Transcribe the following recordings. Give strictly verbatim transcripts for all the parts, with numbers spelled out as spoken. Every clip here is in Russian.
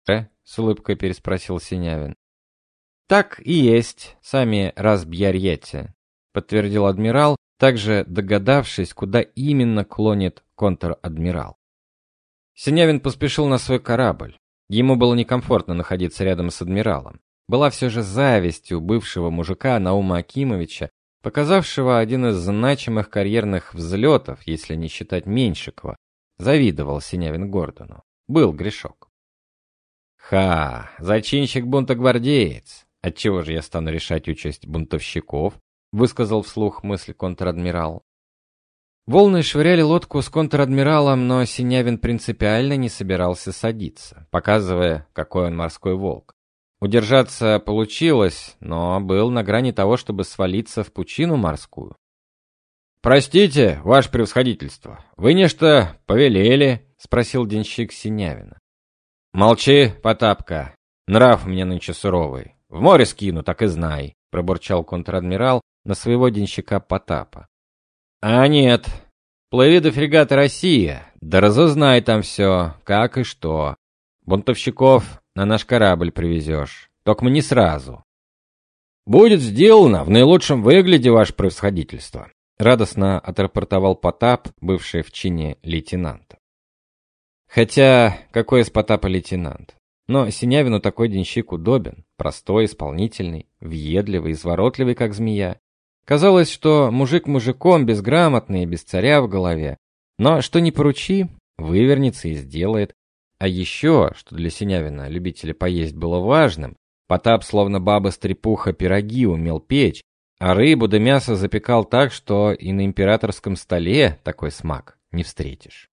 «Э?» — с улыбкой переспросил Синявин. «Так и есть, сами разбьярьете», — подтвердил адмирал, также догадавшись, куда именно клонит контр-адмирал. Синявин поспешил на свой корабль. Ему было некомфортно находиться рядом с адмиралом. Была все же зависть у бывшего мужика Наума Акимовича, показавшего один из значимых карьерных взлетов, если не считать Меньшикова. Завидовал Синявин Гордону. Был грешок. «Ха! Зачинщик бунта гвардеец! Отчего же я стану решать участь бунтовщиков?» — высказал вслух мысль контр-адмирал. Волны швыряли лодку с контр-адмиралом, но Синявин принципиально не собирался садиться, показывая, какой он морской волк. Удержаться получилось, но был на грани того, чтобы свалиться в пучину морскую. «Простите, ваше превосходительство, вы нечто повелели?» — спросил денщик Синявина. «Молчи, Потапка, нрав мне нынче суровый. В море скину, так и знай», — пробурчал контр-адмирал на своего денщика Потапа. «А нет, плыви до фрегата «Россия», да разузнай там все, как и что. Бунтовщиков на наш корабль привезешь, только не сразу». «Будет сделано в наилучшем выгляде, ваше превосходительство», — радостно отрапортовал Потап, бывший в чине лейтенанта. Хотя, какой из Потапа лейтенант? Но Синявину такой денщик удобен, простой, исполнительный, въедливый, изворотливый, как змея. Казалось, что мужик мужиком, безграмотный, без царя в голове. Но что ни поручи, вывернется и сделает. А еще, что для Синявина, любителя поесть, было важным, Потап, словно баба-стрепуха, пироги умел печь, а рыбу да мясо запекал так, что и на императорском столе такой смак не встретишь.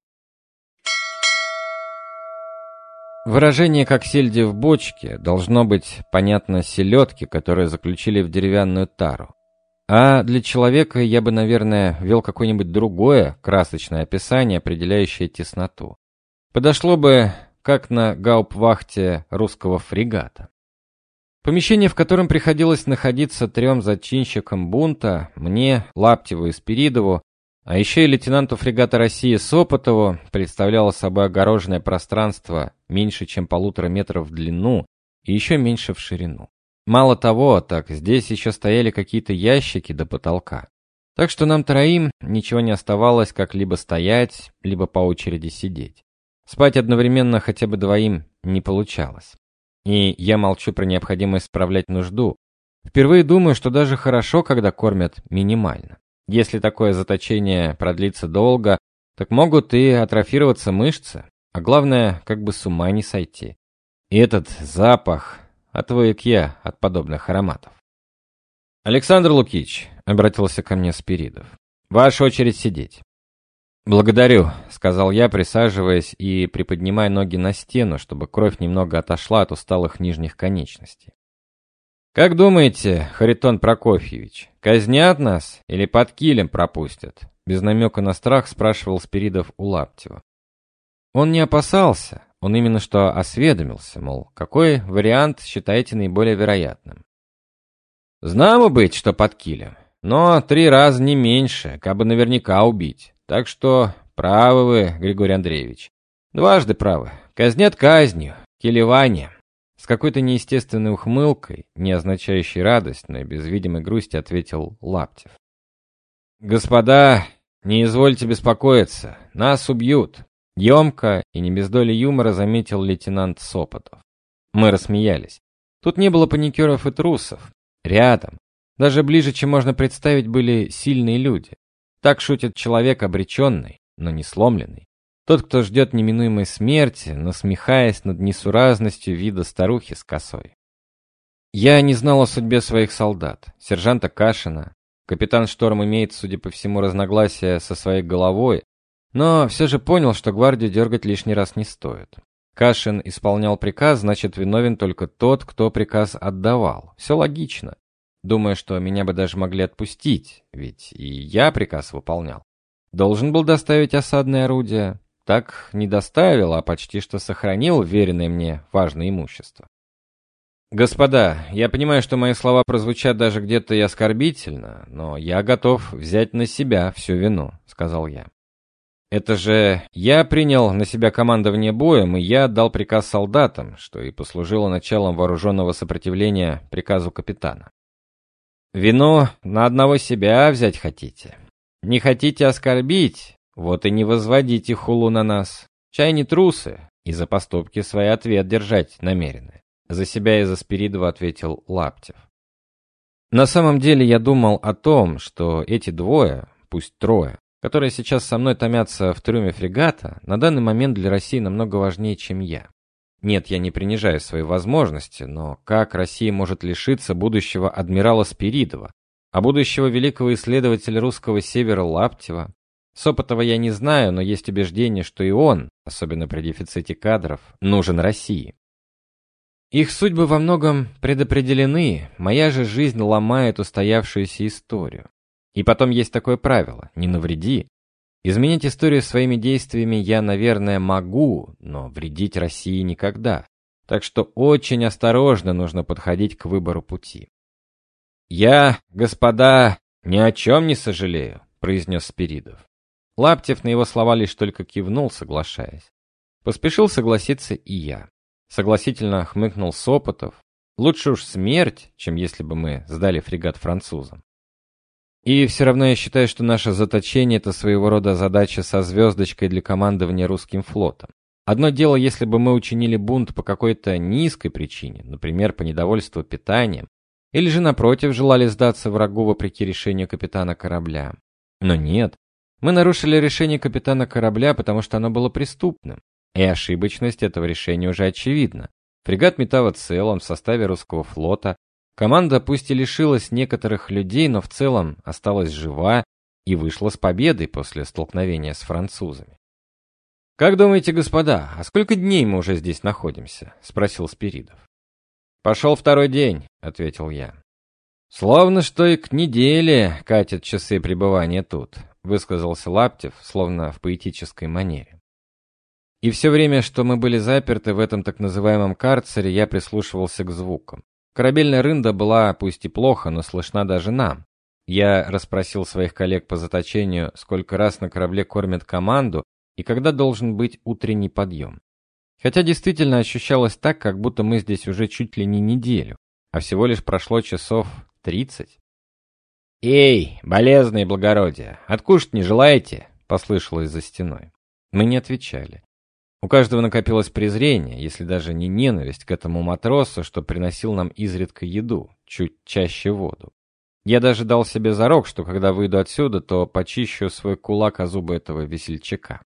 Выражение «как сельди в бочке» должно быть понятно селедке, которые заключили в деревянную тару. А для человека я бы, наверное, ввел какое-нибудь другое красочное описание, определяющее тесноту. Подошло бы, как на гауптвахте русского фрегата. Помещение, в котором приходилось находиться трем зачинщикам бунта, мне, Лаптеву и Спиридову, а еще и лейтенанту фрегата России Сопотову, представляло собой огороженное пространство меньше, чем полутора метров в длину и еще меньше в ширину. Мало того, так здесь еще стояли какие-то ящики до потолка. Так что нам троим ничего не оставалось, как либо стоять, либо по очереди сидеть. Спать одновременно хотя бы двоим не получалось. И я молчу про необходимость справлять нужду. Впервые думаю, что даже хорошо, когда кормят минимально. Если такое заточение продлится долго, так могут и атрофироваться мышцы, а главное, как бы с ума не сойти. И этот запах... Отвык я от подобных ароматов. «Александр Лукич», — обратился ко мне Спиридов, — «ваша очередь сидеть». «Благодарю», — сказал я, присаживаясь и приподнимая ноги на стену, чтобы кровь немного отошла от усталых нижних конечностей. «Как думаете, Харитон Прокофьевич, казнят нас или под килем пропустят?» Без намека на страх спрашивал Спиридов у Лаптева. Он не опасался. Он именно что осведомился, мол, какой вариант считаете наиболее вероятным. «Знамо быть, что под килем, но три раза не меньше, кабы наверняка убить. Так что правы вы, Григорий Андреевич. Дважды правы. Казнят казнью, килеванием». С какой-то неестественной ухмылкой, не означающей радость, но и без видимой грусти, ответил Лаптев. «Господа, не извольте беспокоиться, нас убьют». Емко и не без доли юмора заметил лейтенант Сопотов. Мы рассмеялись. Тут не было паникеров и трусов. Рядом, даже ближе, чем можно представить, были сильные люди. Так шутит человек обреченный, но не сломленный. Тот, кто ждет неминуемой смерти, насмехаясь над несуразностью вида старухи с косой. Я не знал о судьбе своих солдат. Сержанта Кашина. Капитан Шторм имеет, судя по всему, разногласия со своей головой, но все же понял, что гвардию дергать лишний раз не стоит. Кашин исполнял приказ, значит, виновен только тот, кто приказ отдавал. Все логично. Думаю, что меня бы даже могли отпустить, ведь и я приказ выполнял. Должен был доставить осадное орудие. Так не доставил, а почти что сохранил веренное мне важное имущество. «Господа, я понимаю, что мои слова прозвучат даже где-то и оскорбительно, но я готов взять на себя всю вину», — сказал я. Это же я принял на себя командование боем, и я отдал приказ солдатам, что и послужило началом вооруженного сопротивления приказу капитана. Вину на одного себя взять хотите? Не хотите оскорбить? Вот и не возводите хулу на нас. Чай не трусы, и за поступки свои ответ держать намерены. За себя и за Спиридова ответил Лаптев. На самом деле я думал о том, что эти двое, пусть трое, которые сейчас со мной томятся в трюме фрегата, на данный момент для России намного важнее, чем я. Нет, я не принижаю свои возможности, но как Россия может лишиться будущего адмирала Спиридова, а будущего великого исследователя русского севера Лаптева? Сопотова я не знаю, но есть убеждение, что и он, особенно при дефиците кадров, нужен России. Их судьбы во многом предопределены, моя же жизнь ломает устоявшуюся историю. И потом есть такое правило – не навреди. Изменить историю своими действиями я, наверное, могу, но вредить России никогда. Так что очень осторожно нужно подходить к выбору пути. «Я, господа, ни о чем не сожалею», – произнес Спиридов. Лаптев на его слова лишь только кивнул, соглашаясь. Поспешил согласиться и я. Согласительно хмыкнул Сопотов. Лучше уж смерть, чем если бы мы сдали фрегат французам. И все равно я считаю, что наше заточение – это своего рода задача со звездочкой для командования русским флотом. Одно дело, если бы мы учинили бунт по какой-то низкой причине, например, по недовольству питанием, или же, напротив, желали сдаться врагу вопреки решению капитана корабля. Но нет, мы нарушили решение капитана корабля, потому что оно было преступным. И ошибочность этого решения уже очевидна. Фрегат Метава цел, он в составе русского флота. Команда пусть и лишилась некоторых людей, но в целом осталась жива и вышла с победой после столкновения с французами. «Как думаете, господа, а сколько дней мы уже здесь находимся?» – спросил Спиридов. «Пошел второй день», – ответил я. «Словно что и к неделе катят часы пребывания тут», – высказался Лаптев, словно в поэтической манере. И все время, что мы были заперты в этом так называемом карцере, я прислушивался к звукам. Корабельная рында была, пусть и плохо, но слышна даже нам. Я расспросил своих коллег по заточению, сколько раз на корабле кормят команду и когда должен быть утренний подъем. Хотя действительно ощущалось так, как будто мы здесь уже чуть ли не неделю, а всего лишь прошло часов тридцать. «Эй, болезные благородия, откушать не желаете?» — послышалось за стеной. Мы не отвечали. У каждого накопилось презрение, если даже не ненависть к этому матросу, что приносил нам изредка еду, чуть чаще воду. Я даже дал себе зарок, что когда выйду отсюда, то почищу свой кулак о зубы этого весельчака.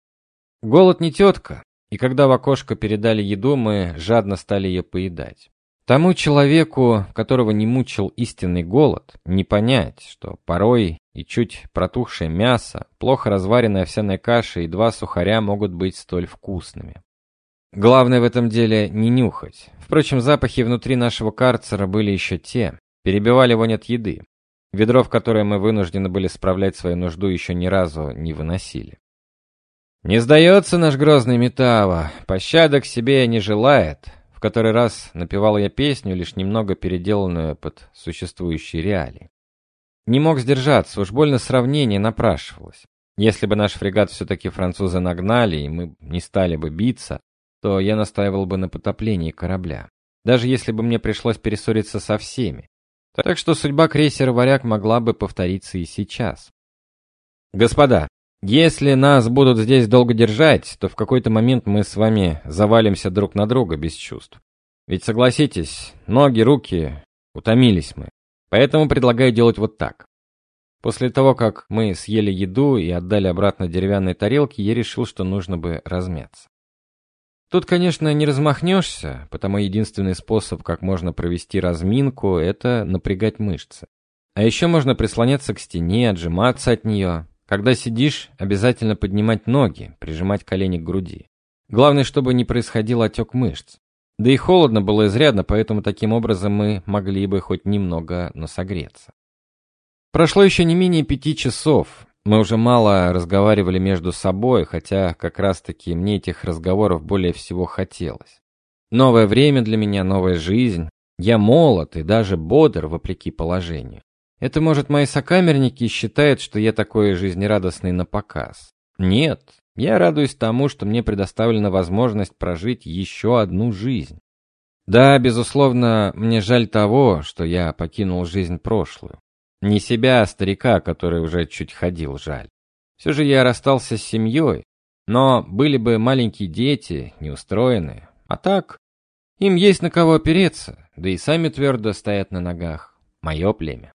Голод не тетка, и когда в окошко передали еду, мы жадно стали ее поедать. Тому человеку, которого не мучил истинный голод, не понять, что порой и чуть протухшее мясо, плохо разваренная овсяная каша и два сухаря могут быть столь вкусными. Главное в этом деле не нюхать. Впрочем, запахи внутри нашего карцера были еще те, перебивали вонь от еды. Ведро, в которое мы вынуждены были справлять свою нужду, еще ни разу не выносили. «Не сдается наш грозный Метава, пощады к себе не желает», в который раз напевал я песню, лишь немного переделанную под существующие реалии. Не мог сдержаться, уж больно сравнение напрашивалось. Если бы наш фрегат все-таки французы нагнали, и мы не стали бы биться, то я настаивал бы на потоплении корабля. Даже если бы мне пришлось перессориться со всеми. Так что судьба крейсера «Варяг» могла бы повториться и сейчас. Господа, если нас будут здесь долго держать, то в какой-то момент мы с вами завалимся друг на друга без чувств. Ведь согласитесь, ноги, руки, утомились мы. Поэтому предлагаю делать вот так. После того, как мы съели еду и отдали обратно деревянные тарелки, я решил, что нужно бы размяться. Тут, конечно, не размахнешься, потому единственный способ, как можно провести разминку, это напрягать мышцы. А еще можно прислоняться к стене, отжиматься от нее. Когда сидишь, обязательно поднимать ноги, прижимать колени к груди. Главное, чтобы не происходил отек мышц. Да и холодно было изрядно, поэтому таким образом мы могли бы хоть немного, но согреться. Прошло еще не менее пяти часов. Мы уже мало разговаривали между собой, хотя как раз-таки мне этих разговоров более всего хотелось. Новое время для меня, новая жизнь. Я молод и даже бодр, вопреки положению. Это, может, мои сокамерники считают, что я такой жизнерадостный напоказ. Нет, я радуюсь тому, что мне предоставлена возможность прожить еще одну жизнь. Да, безусловно, мне жаль того, что я покинул жизнь прошлую. Не себя, а старика, который уже чуть ходил, жаль. Все же я расстался с семьей, но были бы маленькие дети, неустроенные. А так, им есть на кого опереться, да и сами твердо стоят на ногах. Мое племя.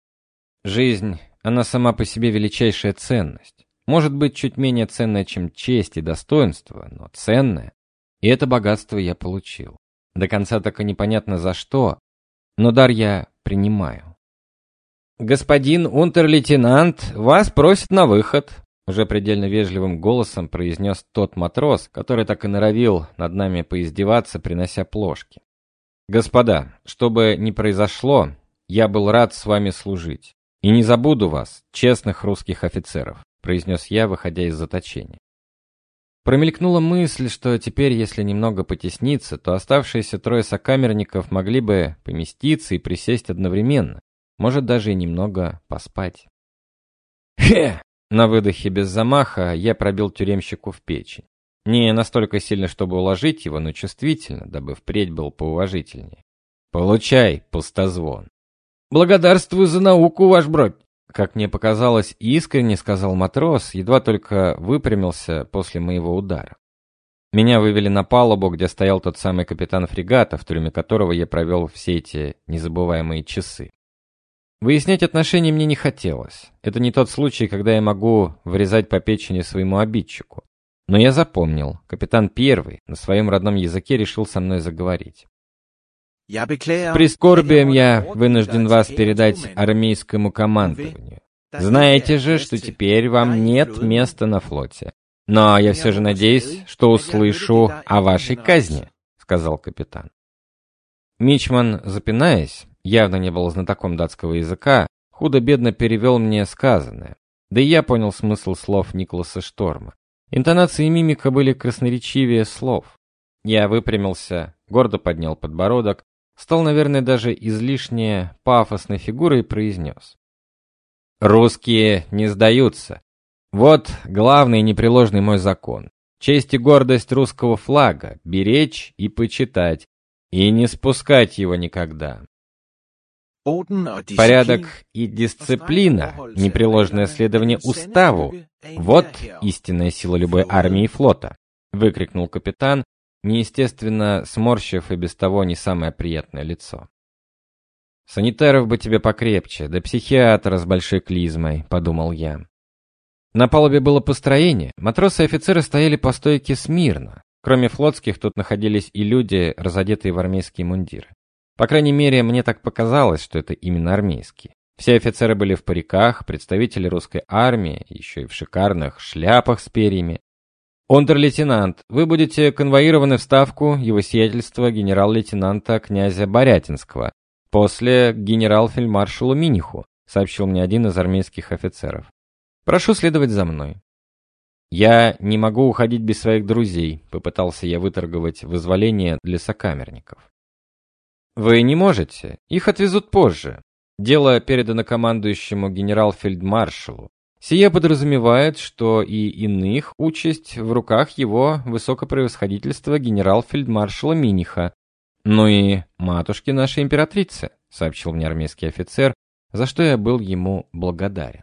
Жизнь, она сама по себе величайшая ценность. Может быть, чуть менее ценная, чем честь и достоинство, но ценная. И это богатство я получил. До конца так и непонятно за что, но дар я принимаю. «Господин унтер-лейтенант, вас просят на выход», уже предельно вежливым голосом произнес тот матрос, который так и норовил над нами поиздеваться, принося плошки. «Господа, что бы ни произошло, я был рад с вами служить. И не забуду вас, честных русских офицеров», произнес я, выходя из заточения. Промелькнула мысль, что теперь, если немного потесниться, то оставшиеся трое сокамерников могли бы поместиться и присесть одновременно, может даже и немного поспать. «Хе!» На выдохе без замаха я пробил тюремщику в печень. Не настолько сильно, чтобы уложить его, но чувствительно, дабы впредь был поуважительнее. «Получай, пустозвон!» «Благодарствую за науку, ваш бродь!» Как мне показалось, искренне сказал матрос, едва только выпрямился после моего удара. Меня вывели на палубу, где стоял тот самый капитан фрегата, в трюме которого я провел все эти незабываемые часы. Выяснять отношения мне не хотелось. Это не тот случай, когда я могу врезать по печени своему обидчику. Но я запомнил, капитан первый на своем родном языке решил со мной заговорить. «С прискорбием я вынужден вас передать армейскому командованию. Знаете же, что теперь вам нет места на флоте. Но я все же надеюсь, что услышу о вашей казни», — сказал капитан. Мичман, запинаясь, явно не был знатоком датского языка, худо-бедно перевел мне сказанное. Да и я понял смысл слов Николаса Шторма. Интонации и мимика были красноречивее слов. Я выпрямился, гордо поднял подбородок, стал, наверное, даже излишне пафосной фигурой и произнес. «Русские не сдаются. Вот главный и непреложный мой закон. Честь и гордость русского флага беречь и почитать, и не спускать его никогда. Порядок и дисциплина, непреложное следование уставу — вот истинная сила любой армии и флота», — выкрикнул капитан, неестественно сморщив и без того не самое приятное лицо. «Санитаров бы тебе покрепче, да психиатра с большой клизмой», — подумал я. На палубе было построение, матросы и офицеры стояли по стойке смирно. Кроме флотских, тут находились и люди, разодетые в армейские мундиры. По крайней мере, мне так показалось, что это именно армейские. Все офицеры были в париках, представители русской армии, еще и в шикарных шляпах с перьями. «Унтер-лейтенант, вы будете конвоированы в ставку его сиятельства генерал-лейтенанта князя Борятинского, после генерал-фельдмаршалу Миниху», сообщил мне один из армейских офицеров. «Прошу следовать за мной». «Я не могу уходить без своих друзей», — попытался я выторговать вызволение для сокамерников. «Вы не можете. Их отвезут позже. Дело передано командующему генерал-фельдмаршалу. Сие подразумевает, что и иных участь в руках его высокопревосходительства генерал-фельдмаршала Миниха. Ну и матушки нашей императрицы», — сообщил мне армейский офицер, за что я был ему благодарен.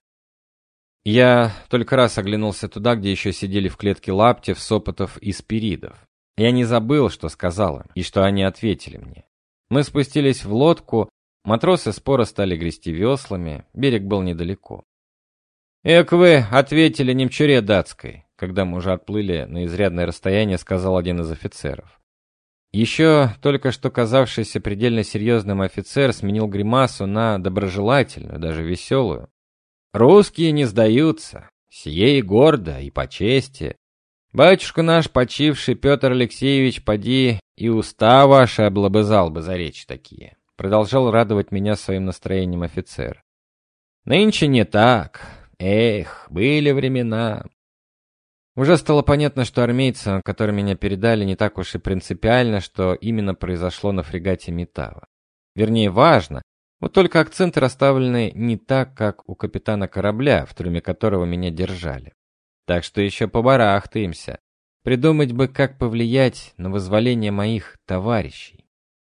Я только раз оглянулся туда, где еще сидели в клетке Лаптев, Сопотов и Спиридов. Я не забыл, что сказал им, и что они ответили мне. Мы спустились в лодку, матросы споро стали грести веслами, берег был недалеко. «Эк вы, ответили немчуре датской», когда мы уже отплыли на изрядное расстояние, сказал один из офицеров. Еще только что казавшийся предельно серьезным офицер сменил гримасу на доброжелательную, даже веселую. «Русские не сдаются, сие и гордо, и по чести. Батюшка наш, почивший Петр Алексеевич, поди, и уста ваши облобызал бы за речи такие», продолжал радовать меня своим настроением офицер. «Нынче не так. Эх, были времена». Уже стало понятно, что армейцам, которые меня передали, не так уж и принципиально, что именно произошло на фрегате Митава. Вернее, важно, вот только акценты расставлены не так, как у капитана корабля, в трюме которого меня держали. Так что еще побарахтаемся. Придумать бы, как повлиять на вызволение моих товарищей.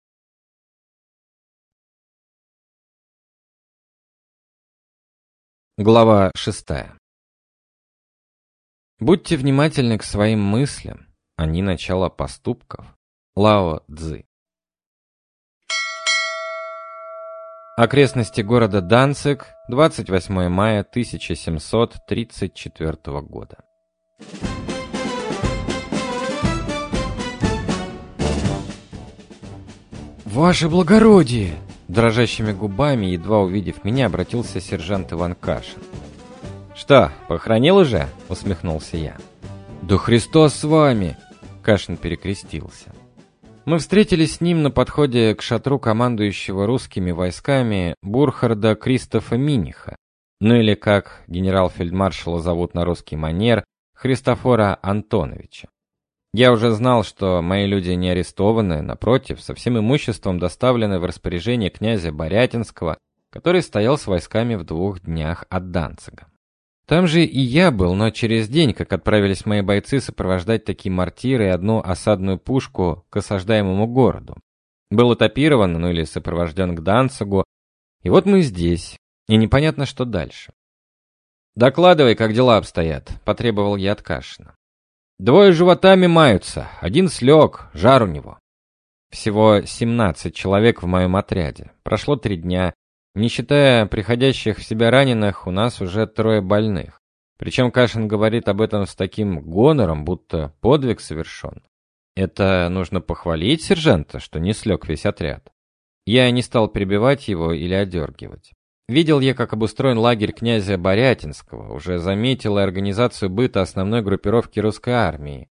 Глава шестая. Будьте внимательны к своим мыслям, они начало поступков. Лао Цзы. Окрестности города Данциг, двадцать восьмое мая тысяча семьсот тридцать четвёртого года. «Ваше благородие!» Дрожащими губами, едва увидев меня, обратился сержант Иван Кашин. «Что, похоронил уже?» — усмехнулся я. «Да Христос с вами!» — Кашин перекрестился. Мы встретились с ним на подходе к шатру командующего русскими войсками Бурхарда Кристофа Миниха, ну или, как генерал-фельдмаршала зовут на русский манер, Христофора Антоновича. Я уже знал, что мои люди не арестованы, напротив, со всем имуществом доставлены в распоряжение князя Борятинского, который стоял с войсками в двух днях от Данцига. Там же и я был, но через день, как отправились мои бойцы сопровождать такие мортиры и одну осадную пушку к осаждаемому городу. Был этапирован, ну или сопровожден к Данцигу, и вот мы здесь, и непонятно, что дальше. «Докладывай, как дела обстоят», — потребовал я от Кашина. «Двое животами маются, один слег, жар у него». Всего семнадцать человек в моем отряде. Прошло три дня. Не считая приходящих в себя раненых, у нас уже трое больных. Причем Кашин говорит об этом с таким гонором, будто подвиг совершен. Это нужно похвалить сержанта, что не слег весь отряд. Я не стал перебивать его или одергивать. Видел я, как обустроен лагерь князя Борятинского, уже заметил и организацию быта основной группировки русской армии.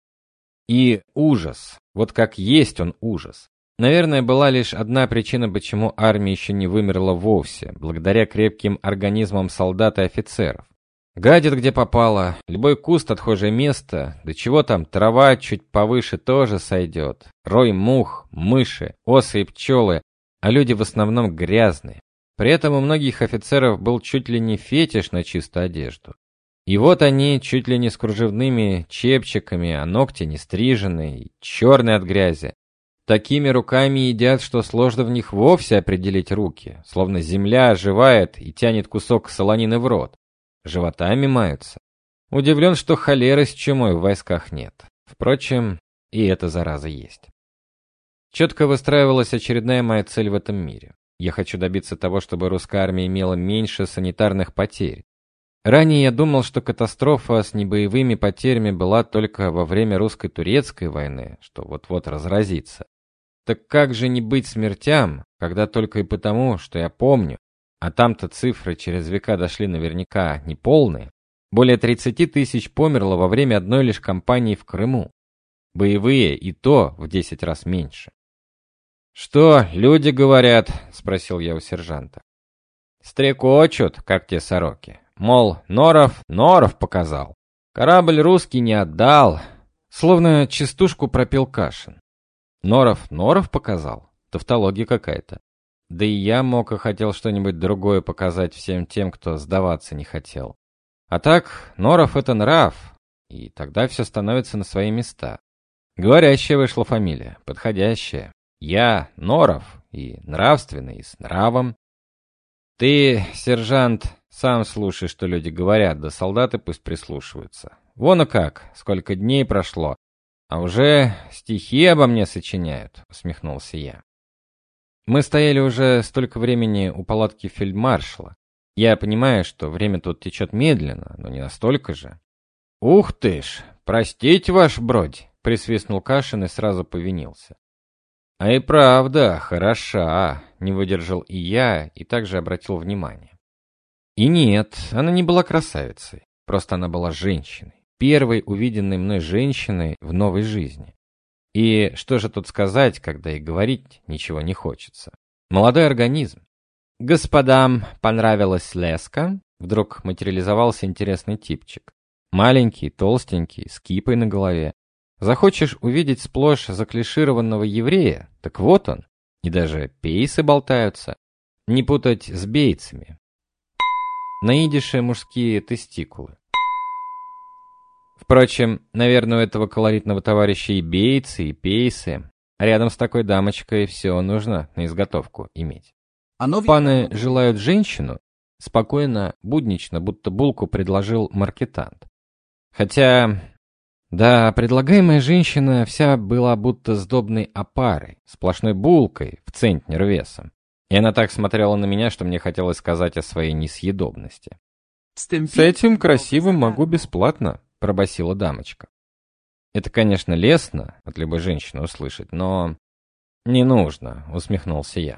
И ужас, вот как есть он ужас. Наверное, была лишь одна причина, почему армия еще не вымерла вовсе, благодаря крепким организмам солдат и офицеров. Гадят где попало, любой куст отхожее место, да чего там, трава чуть повыше тоже сойдет. Рой мух, мыши, осы и пчелы, а люди в основном грязные. При этом у многих офицеров был чуть ли не фетиш на чистую одежду. И вот они, чуть ли не с кружевными чепчиками, а ногти не стриженные, черные от грязи. Такими руками едят, что сложно в них вовсе определить руки, словно земля оживает и тянет кусок солонины в рот. Животами маются. Удивлен, что холеры с чумой в войсках нет. Впрочем, и эта зараза есть. Четко выстраивалась очередная моя цель в этом мире. Я хочу добиться того, чтобы русская армия имела меньше санитарных потерь. Ранее я думал, что катастрофа с небоевыми потерями была только во время русско-турецкой войны, что вот-вот разразится. Так как же не быть смертям, когда только и потому, что я помню, а там-то цифры через века дошли наверняка неполные, более тридцати тысяч померло во время одной лишь кампании в Крыму. Боевые и то в десять раз меньше. «Что люди говорят?» — спросил я у сержанта. «Стрекочут, как те сороки. Мол, Норов, Норов показал. Корабль русский не отдал». Словно частушку пропел Кашин. Норов, Норов показал? Тавтология какая-то. Да и я мог и хотел что-нибудь другое показать всем тем, кто сдаваться не хотел. А так, Норов — это нрав, и тогда все становится на свои места. Говорящая вышла фамилия, подходящая. Я Норов, и нравственный, и с нравом. Ты, сержант, сам слушай, что люди говорят, да солдаты пусть прислушиваются. Вон и как, сколько дней прошло, а уже стихи обо мне сочиняют, усмехнулся я. Мы стояли уже столько времени у палатки фельдмаршала. Я понимаю, что время тут течет медленно, но не настолько же. Ух ты ж, простите, ваш бродь, присвистнул Кашин и сразу повинился. А и правда, хороша, не выдержал и я, и также обратил внимание. И нет, она не была красавицей, просто она была женщиной. Первой увиденной мной женщиной в новой жизни. И что же тут сказать, когда и говорить ничего не хочется? Молодой организм. Господам понравилась леска? Вдруг материализовался интересный типчик. Маленький, толстенький, с кипой на голове. Захочешь увидеть сплошь заклишированного еврея? Так вот он. И даже пейсы болтаются. Не путать с бейцами. На идише мужские тестикулы. Впрочем, наверное, у этого колоритного товарища и бейцы, и пейсы. А рядом с такой дамочкой все нужно на изготовку иметь. Паны желают женщину? Спокойно, буднично, будто булку предложил маркетант. Хотя, да, предлагаемая женщина вся была будто сдобной опарой, сплошной булкой в центнер весом. И она так смотрела на меня, что мне хотелось сказать о своей несъедобности. «С этим красивым могу бесплатно», — пробасила дамочка. Это, конечно, лестно от любой женщины услышать, но... «Не нужно», — усмехнулся я.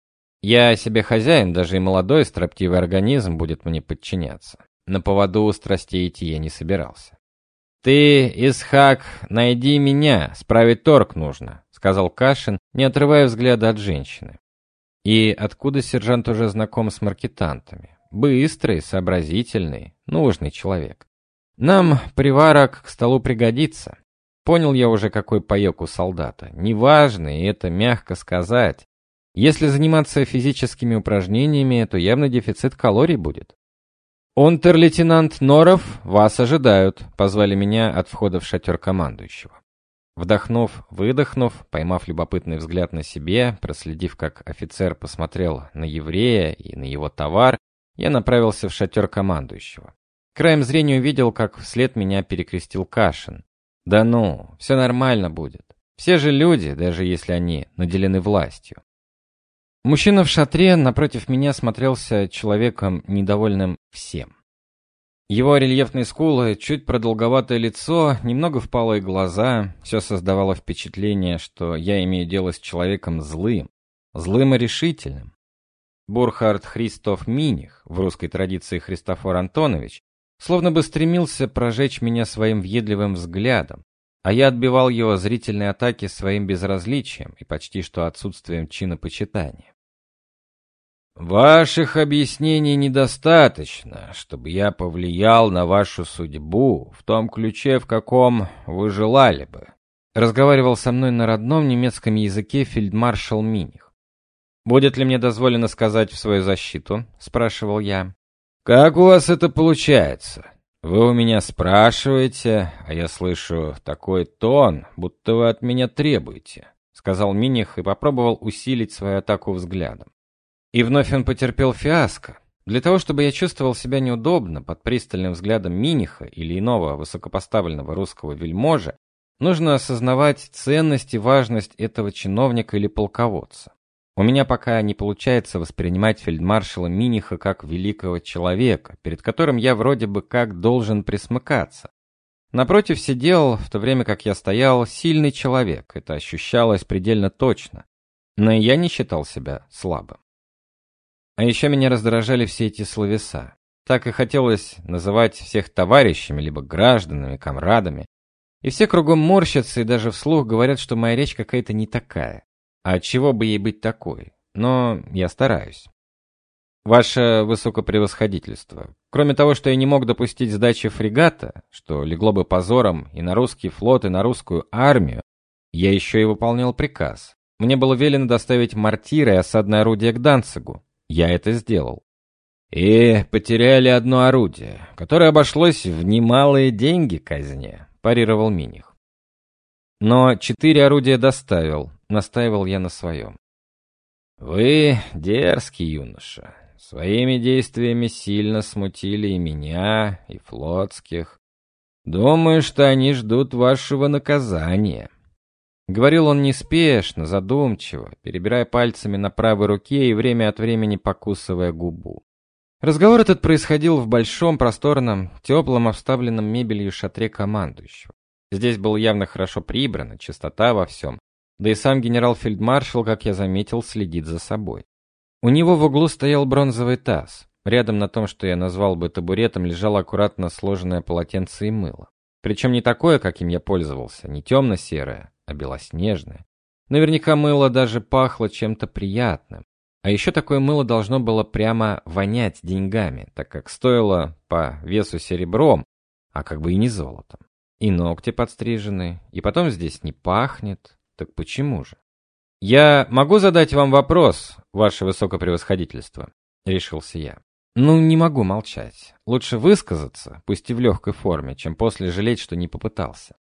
«Я себе хозяин, даже и молодой строптивый организм будет мне подчиняться. На поводу у страстей идти я не собирался». «Ты, Исхак, найди меня, справить торг нужно», — сказал Кашин, не отрывая взгляда от женщины. И откуда сержант уже знаком с маркетантами? Быстрый, сообразительный, нужный человек. Нам приварок к столу пригодится. Понял я уже, какой паёк у солдата. Неважно, и это мягко сказать. Если заниматься физическими упражнениями, то явно дефицит калорий будет. «Унтер-лейтенант Норов, вас ожидают», — позвали меня от входа в шатер командующего. Вдохнув, выдохнув, поймав любопытный взгляд на себе, проследив, как офицер посмотрел на еврея и на его товар, я направился в шатер командующего. Краем зрения увидел, как вслед меня перекрестил Кашин. Да ну, все нормально будет. Все же люди, даже если они наделены властью. Мужчина в шатре напротив меня смотрелся человеком, недовольным всем. Его рельефные скулы, чуть продолговатое лицо, немного впалые глаза — все создавало впечатление, что я имею дело с человеком злым, злым и решительным. Бурхард Христоф Миних, в русской традиции Христофор Антонович, словно бы стремился прожечь меня своим въедливым взглядом, а я отбивал его зрительные атаки своим безразличием и почти что отсутствием чинопочитания. «Ваших объяснений недостаточно, чтобы я повлиял на вашу судьбу в том ключе, в каком вы желали бы», разговаривал со мной на родном немецком языке фельдмаршал Миних. «Будет ли мне дозволено сказать в свою защиту?» — спрашивал я. «Как у вас это получается? Вы у меня спрашиваете, а я слышу такой тон, будто вы от меня требуете», — сказал Миних и попробовал усилить свою атаку взглядом. И вновь он потерпел фиаско. Для того, чтобы я чувствовал себя неудобно под пристальным взглядом Миниха или иного высокопоставленного русского вельможи, нужно осознавать ценность и важность этого чиновника или полководца. У меня пока не получается воспринимать фельдмаршала Миниха как великого человека, перед которым я вроде бы как должен присмыкаться. Напротив сидел, в то время как я стоял, сильный человек, это ощущалось предельно точно, но и я не считал себя слабым. А еще меня раздражали все эти словеса. Так и хотелось называть всех товарищами, либо гражданами, комрадами. И все кругом морщатся и даже вслух говорят, что моя речь какая-то не такая. А отчего бы ей быть такой? Но я стараюсь. Ваше высокопревосходительство, кроме того, что я не мог допустить сдачи фрегата, что легло бы позором и на русский флот, и на русскую армию, я еще и выполнял приказ. Мне было велено доставить мортиры и осадное орудие к Данцигу. Я это сделал. И потеряли одно орудие, которое обошлось в немалые деньги казне, парировал Миних. Но четыре орудия доставил, настаивал я на своем. Вы дерзкий юноша, своими действиями сильно смутили и меня, и флотских. Думаю, что они ждут вашего наказания. Говорил он неспешно, задумчиво, перебирая пальцами на правой руке и время от времени покусывая губу. Разговор этот происходил в большом, просторном, теплом, обставленном мебелью шатре командующего. Здесь было явно хорошо прибрано, чистота во всем, да и сам генерал-фельдмаршал, как я заметил, следит за собой. У него в углу стоял бронзовый таз. Рядом на том, что я назвал бы табуретом, лежало аккуратно сложенное полотенце и мыло. Причем не такое, каким я пользовался, не темно-серое, а белоснежное. Наверняка мыло даже пахло чем-то приятным. А еще такое мыло должно было прямо вонять деньгами, так как стоило по весу серебром, а как бы и не золотом. И ногти подстрижены, и потом здесь не пахнет. Так почему же? «Я могу задать вам вопрос, ваше высокопревосходительство?» — решился я. Ну, не могу молчать. Лучше высказаться, пусть и в легкой форме, чем после жалеть, что не попытался.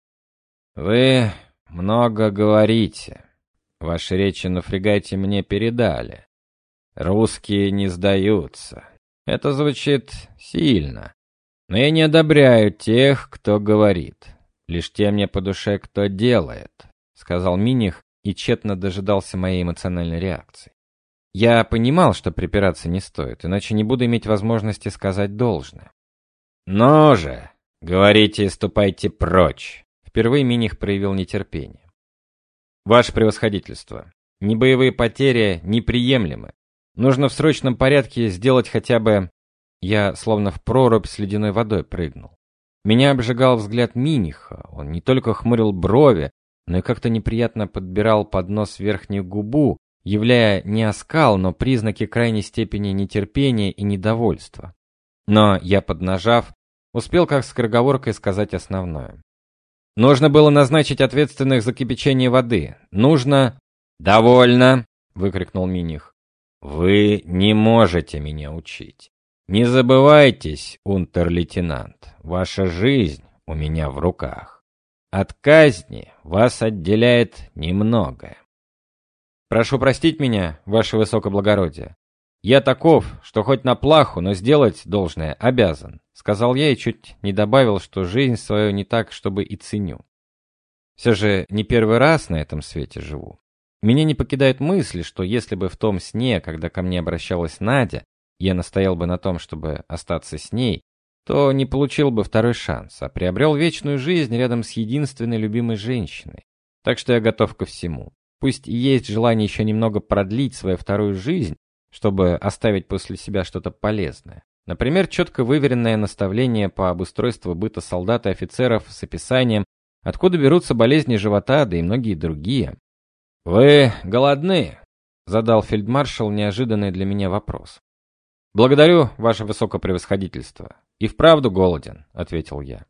Вы много говорите. Ваши речи на фрегате мне передали. Русские не сдаются. Это звучит сильно. Но я не одобряю тех, кто говорит. Лишь тем мне по душе, кто делает, сказал Миних и тщетно дожидался моей эмоциональной реакции. Я понимал, что припираться не стоит, иначе не буду иметь возможности сказать должное. «Ну же, говорите и ступайте прочь!» Впервые Миних проявил нетерпение. «Ваше превосходительство, ни боевые потери неприемлемы. Нужно в срочном порядке сделать хотя бы...» Я словно в прорубь с ледяной водой прыгнул. Меня обжигал взгляд Миниха. Он не только хмурил брови, но и как-то неприятно подбирал под нос верхнюю губу, являя не оскал, но признаки крайней степени нетерпения и недовольства. Но я, поднажав, успел как скороговоркой сказать основное. Нужно было назначить ответственных за кипячение воды. Нужно... «Довольно!» — выкрикнул Миних. «Вы не можете меня учить. Не забывайтесь, унтер-лейтенант, ваша жизнь у меня в руках. От казни вас отделяет немногое. Прошу простить меня, ваше высокоблагородие. Я таков, что хоть на плаху, но сделать должное обязан, сказал я и чуть не добавил, что жизнь свою не так, чтобы и ценю. Все же не первый раз на этом свете живу. Меня не покидает мысль, что если бы в том сне, когда ко мне обращалась Надя, я настоял бы на том, чтобы остаться с ней, то не получил бы второй шанс, а приобрел вечную жизнь рядом с единственной любимой женщиной. Так что я готов ко всему. Пусть и есть желание еще немного продлить свою вторую жизнь, чтобы оставить после себя что-то полезное. Например, четко выверенное наставление по обустройству быта солдат и офицеров с описанием, откуда берутся болезни живота, да и многие другие. «Вы голодны?» — задал фельдмаршал неожиданный для меня вопрос. «Благодарю, ваше высокопревосходительство. И вправду голоден», — ответил я.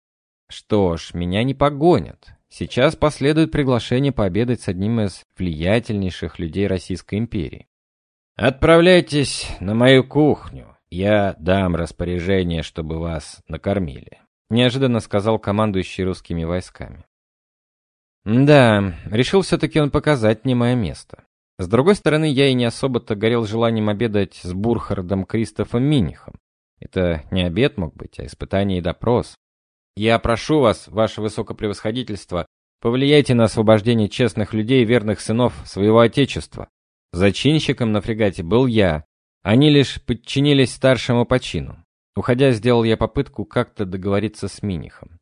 «Что ж, меня не погонят. Сейчас последует приглашение пообедать с одним из влиятельнейших людей Российской империи. Отправляйтесь на мою кухню. Я дам распоряжение, чтобы вас накормили», — неожиданно сказал командующий русскими войсками. Да, решил все-таки он показать мне мое место. С другой стороны, я и не особо-то горел желанием обедать с Бурхардом Кристофом Минихом. Это не обед мог быть, а испытание и допрос. Я прошу вас, ваше высокопревосходительство, повлияйте на освобождение честных людей, верных сынов своего отечества. Зачинщиком на фрегате был я. Они лишь подчинились старшему по чину. Уходя, сделал я попытку как-то договориться с Минихом.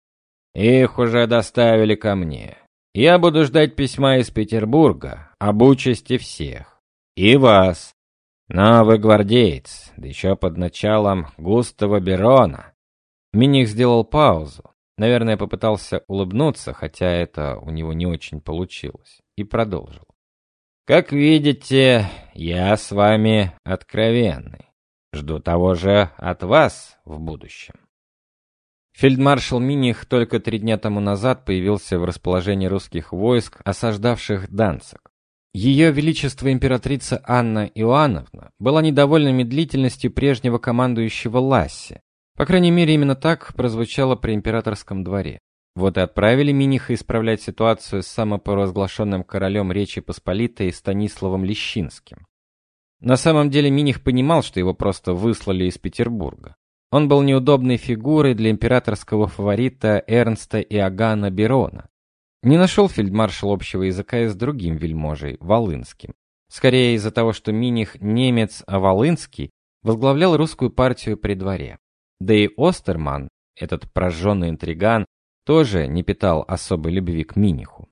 Их уже доставили ко мне. Я буду ждать письма из Петербурга об участи всех. И вас. Но вы гвардеец, да еще под началом Густава Берона. Миних сделал паузу. Наверное, попытался улыбнуться, хотя это у него не очень получилось. И продолжил. Как видите, я с вами откровенный. Жду того же от вас в будущем. Фельдмаршал Миних только три дня тому назад появился в расположении русских войск, осаждавших Данциг. Ее Величество императрица Анна Иоанновна была недовольна медлительностью прежнего командующего Ласси. По крайней мере, именно так прозвучало при императорском дворе. Вот и отправили Миниха исправлять ситуацию с самопровозглашенным королем Речи Посполитой Станиславом Лещинским. На самом деле Миних понимал, что его просто выслали из Петербурга. Он был неудобной фигурой для императорского фаворита Эрнста Иоганна Берона. Не нашел фельдмаршал общего языка и с другим вельможей, Волынским. Скорее из-за того, что Миних немец, а Волынский возглавлял русскую партию при дворе. Да и Остерман, этот прожженный интриган, тоже не питал особой любви к Миниху.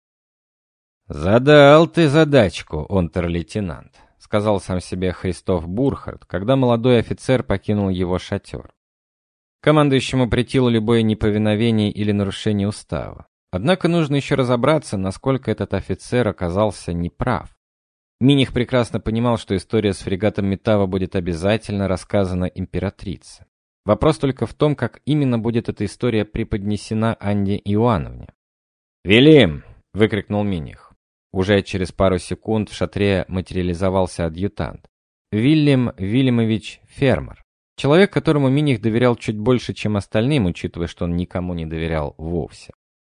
«Задал ты задачку, унтер-лейтенант», — сказал сам себе Христоф Бурхард, когда молодой офицер покинул его шатер. Командующему претило любое неповиновение или нарушение устава. Однако нужно еще разобраться, насколько этот офицер оказался неправ. Миних прекрасно понимал, что история с фрегатом Метава будет обязательно рассказана императрице. Вопрос только в том, как именно будет эта история преподнесена Анне Иоанновне. «Велим!» — выкрикнул Миних. Уже через пару секунд в шатре материализовался адъютант. Вильям Вильямович Фермер. Человек, которому Миних доверял чуть больше, чем остальным, учитывая, что он никому не доверял вовсе.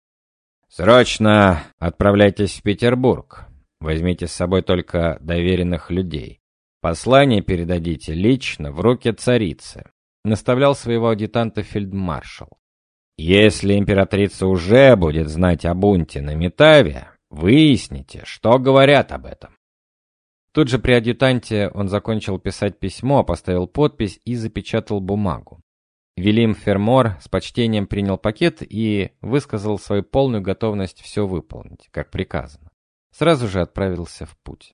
«Срочно отправляйтесь в Петербург. Возьмите с собой только доверенных людей. Послание передадите лично в руки царицы», — наставлял своего адъютанта фельдмаршал. «Если императрица уже будет знать о бунте на Метаве, выясните, что говорят об этом». Тут же при адъютанте он закончил писать письмо, поставил подпись и запечатал бумагу. Вильям Фермор с почтением принял пакет и высказал свою полную готовность все выполнить, как приказано. Сразу же отправился в путь.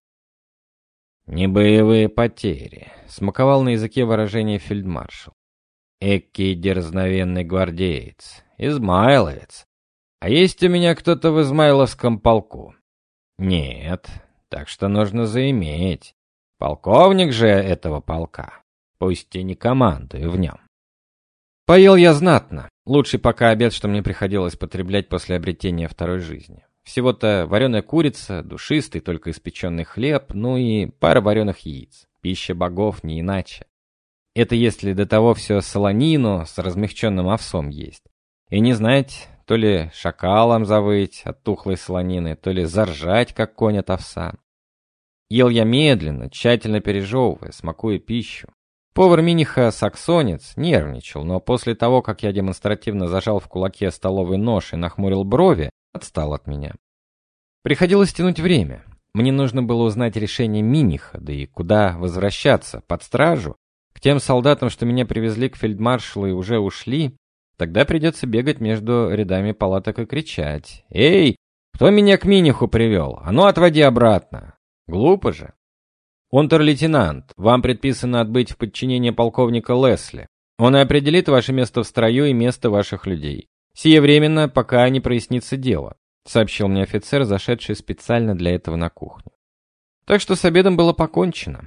«Не боевые потери», — смаковал на языке выражение фельдмаршал. «Экий дерзновенный гвардеец, измайловец. А есть у меня кто-то в Измайловском полку?» «Нет, так что нужно заиметь. Полковник же этого полка, пусть и не командую в нем». Поел я знатно. Лучший пока обед, что мне приходилось потреблять после обретения второй жизни. Всего-то вареная курица, душистый, только испеченный хлеб, ну и пара вареных яиц. Пища богов, не иначе. Это если до того все солонину с размягченным овсом есть. И не знать, то ли шакалом завыть от тухлой солонины, то ли заржать, как конь от овса. Ел я медленно, тщательно пережевывая, смакуя пищу. Повар Миниха, саксонец, нервничал, но после того, как я демонстративно зажал в кулаке столовый нож и нахмурил брови, отстал от меня. Приходилось тянуть время. Мне нужно было узнать решение Миниха, да и куда возвращаться, под стражу, к тем солдатам, что меня привезли к фельдмаршалу и уже ушли. Тогда придется бегать между рядами палаток и кричать: «Эй, кто меня к Миниху привел? А ну отводи обратно!» Глупо же. «Унтер-лейтенант, вам предписано отбыть в подчинение полковника Лесли. Он и определит ваше место в строю и место ваших людей. Сие временно, пока не прояснится дело», — сообщил мне офицер, зашедший специально для этого на кухню. Так что с обедом было покончено.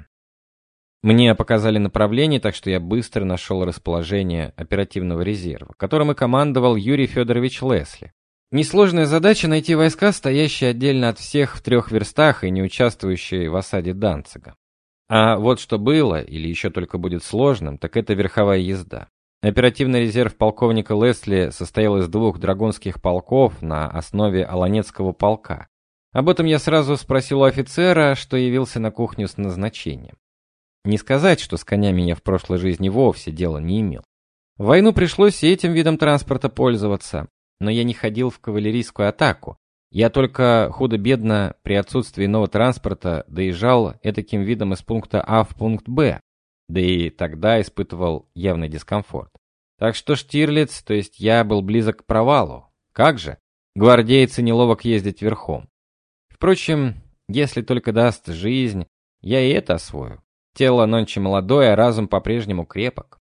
Мне показали направление, так что я быстро нашел расположение оперативного резерва, которым и командовал Юрий Федорович Лесли. Несложная задача — найти войска, стоящие отдельно от всех в трех верстах и не участвующие в осаде Данцига. А вот что было, или еще только будет сложным, так это верховая езда. Оперативный резерв полковника Лесли состоял из двух драгунских полков на основе Оланецкого полка. Об этом я сразу спросил у офицера, что явился на кухню с назначением. Не сказать, что с конями я в прошлой жизни вовсе дела не имел. В войну пришлось и этим видом транспорта пользоваться. Но я не ходил в кавалерийскую атаку. Я только худо-бедно при отсутствии иного транспорта доезжал этаким видом из пункта А в пункт Б, да и тогда испытывал явный дискомфорт. Так что Штирлиц, то есть я, был близок к провалу. Как же? Гвардейцы неловок ездить верхом. Впрочем, если только даст жизнь, я и это освою. Тело нонче молодое, а разум по-прежнему крепок.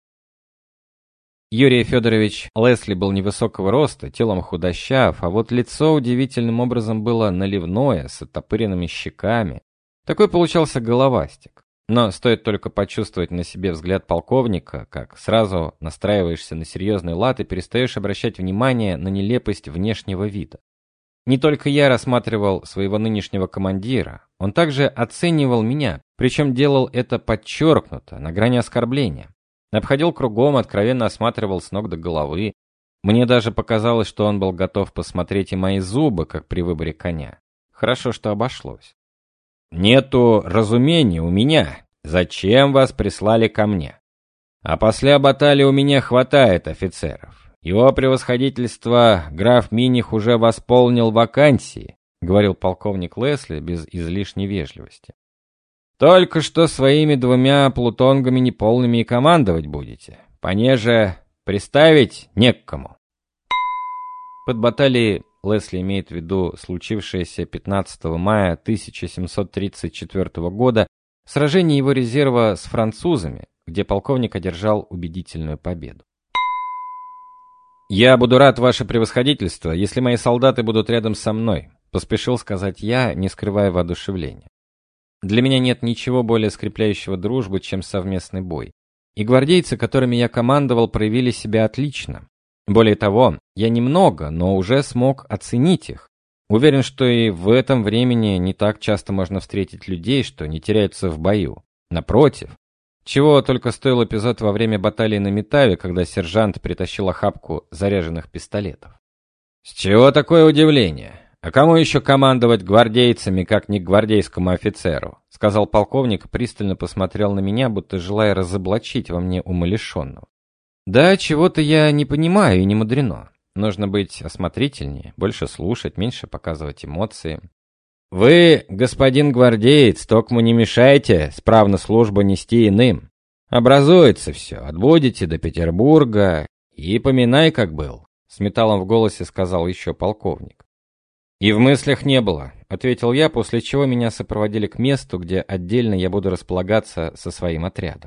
Юрий Федорович Лесли был невысокого роста, телом худощав, а вот лицо удивительным образом было наливное, с оттопыренными щеками. Такой получался головастик. Но стоит только почувствовать на себе взгляд полковника, как сразу настраиваешься на серьезный лад и перестаешь обращать внимание на нелепость внешнего вида. Не только я рассматривал своего нынешнего командира, он также оценивал меня, причем делал это подчеркнуто, на грани оскорбления. Обходил кругом, откровенно осматривал с ног до головы. Мне даже показалось, что он был готов посмотреть и мои зубы, как при выборе коня. Хорошо, что обошлось. «Нету разумения у меня. Зачем вас прислали ко мне? А после баталии у меня хватает офицеров. Его превосходительство граф Миних уже восполнил вакансии», — говорил полковник Лесли без излишней вежливости. «Только что своими двумя плутонгами неполными и командовать будете. Понеже приставить не к кому». Под баталией Лесли имеет в виду случившееся пятнадцатого мая тысяча семьсот тридцать четвёртого года сражение его резерва с французами, где полковник одержал убедительную победу. «Я буду рад, ваше превосходительство, если мои солдаты будут рядом со мной», — поспешил сказать я, не скрывая воодушевления. Для меня нет ничего более скрепляющего дружбу, чем совместный бой. И гвардейцы, которыми я командовал, проявили себя отлично. Более того, я немного, но уже смог оценить их. Уверен, что и в этом времени не так часто можно встретить людей, что не теряются в бою. Напротив. Чего только стоил эпизод во время баталии на Метаве, когда сержант притащил охапку заряженных пистолетов. «С чего такое удивление? А кому еще командовать гвардейцами, как не гвардейскому офицеру?» — сказал полковник, пристально посмотрел на меня, будто желая разоблачить во мне умалишенного. «Да, чего-то я не понимаю, и не мудрено. Нужно быть осмотрительнее, больше слушать, меньше показывать эмоции. Вы, господин гвардеец, токмо не мешайте справно службу нести иным. Образуется все, отбудете до Петербурга и поминай, как был», — с металлом в голосе сказал еще полковник. «И в мыслях не было», — ответил я, после чего меня сопроводили к месту, где отдельно я буду располагаться со своим отрядом.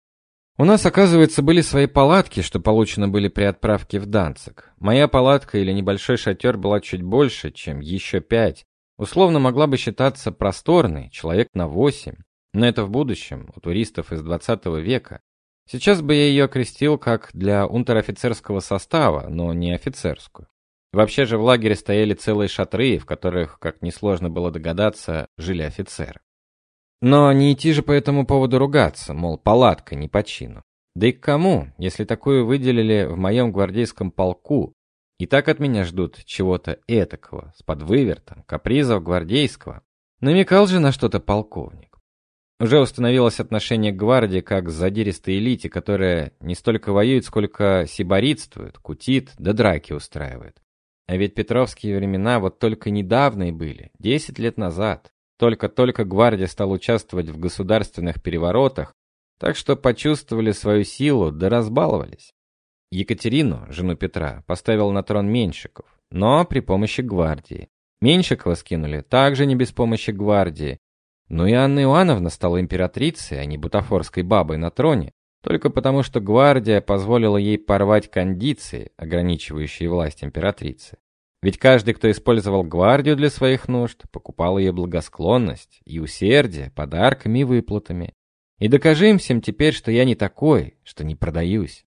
У нас, оказывается, были свои палатки, что получено были при отправке в Данциг. Моя палатка или небольшой шатер была чуть больше, чем еще пять. Условно могла бы считаться просторной, человек на восемь. Но это в будущем, у туристов из двадцатого века. Сейчас бы я ее окрестил как для унтер-офицерского состава, но не офицерскую. Вообще же в лагере стояли целые шатры, в которых, как несложно было догадаться, жили офицеры. Но не идти же по этому поводу ругаться, мол, палатка не по чину. Да и к кому, если такую выделили в моем гвардейском полку? И так от меня ждут чего-то этакого, с подвывертом, капризов гвардейского. Намекал же на что-то полковник. Уже установилось отношение к гвардии как к задиристой элите, которая не столько воюет, сколько сиборитствует, кутит, да драки устраивает. А ведь петровские времена вот только недавно и были, десять лет назад. Только-только гвардия стала участвовать в государственных переворотах, так что почувствовали свою силу, да разбаловались. Екатерину, жену Петра, поставил на трон Меньшиков, но при помощи гвардии. Меньшикова скинули также не без помощи гвардии. Ну и Анна Иоанновна стала императрицей, а не бутафорской бабой на троне, только потому что гвардия позволила ей порвать кондиции, ограничивающие власть императрицы. Ведь каждый, кто использовал гвардию для своих нужд, покупал ее благосклонность и усердие подарками и выплатами. И докажи им всем теперь, что я не такой, что не продаюсь.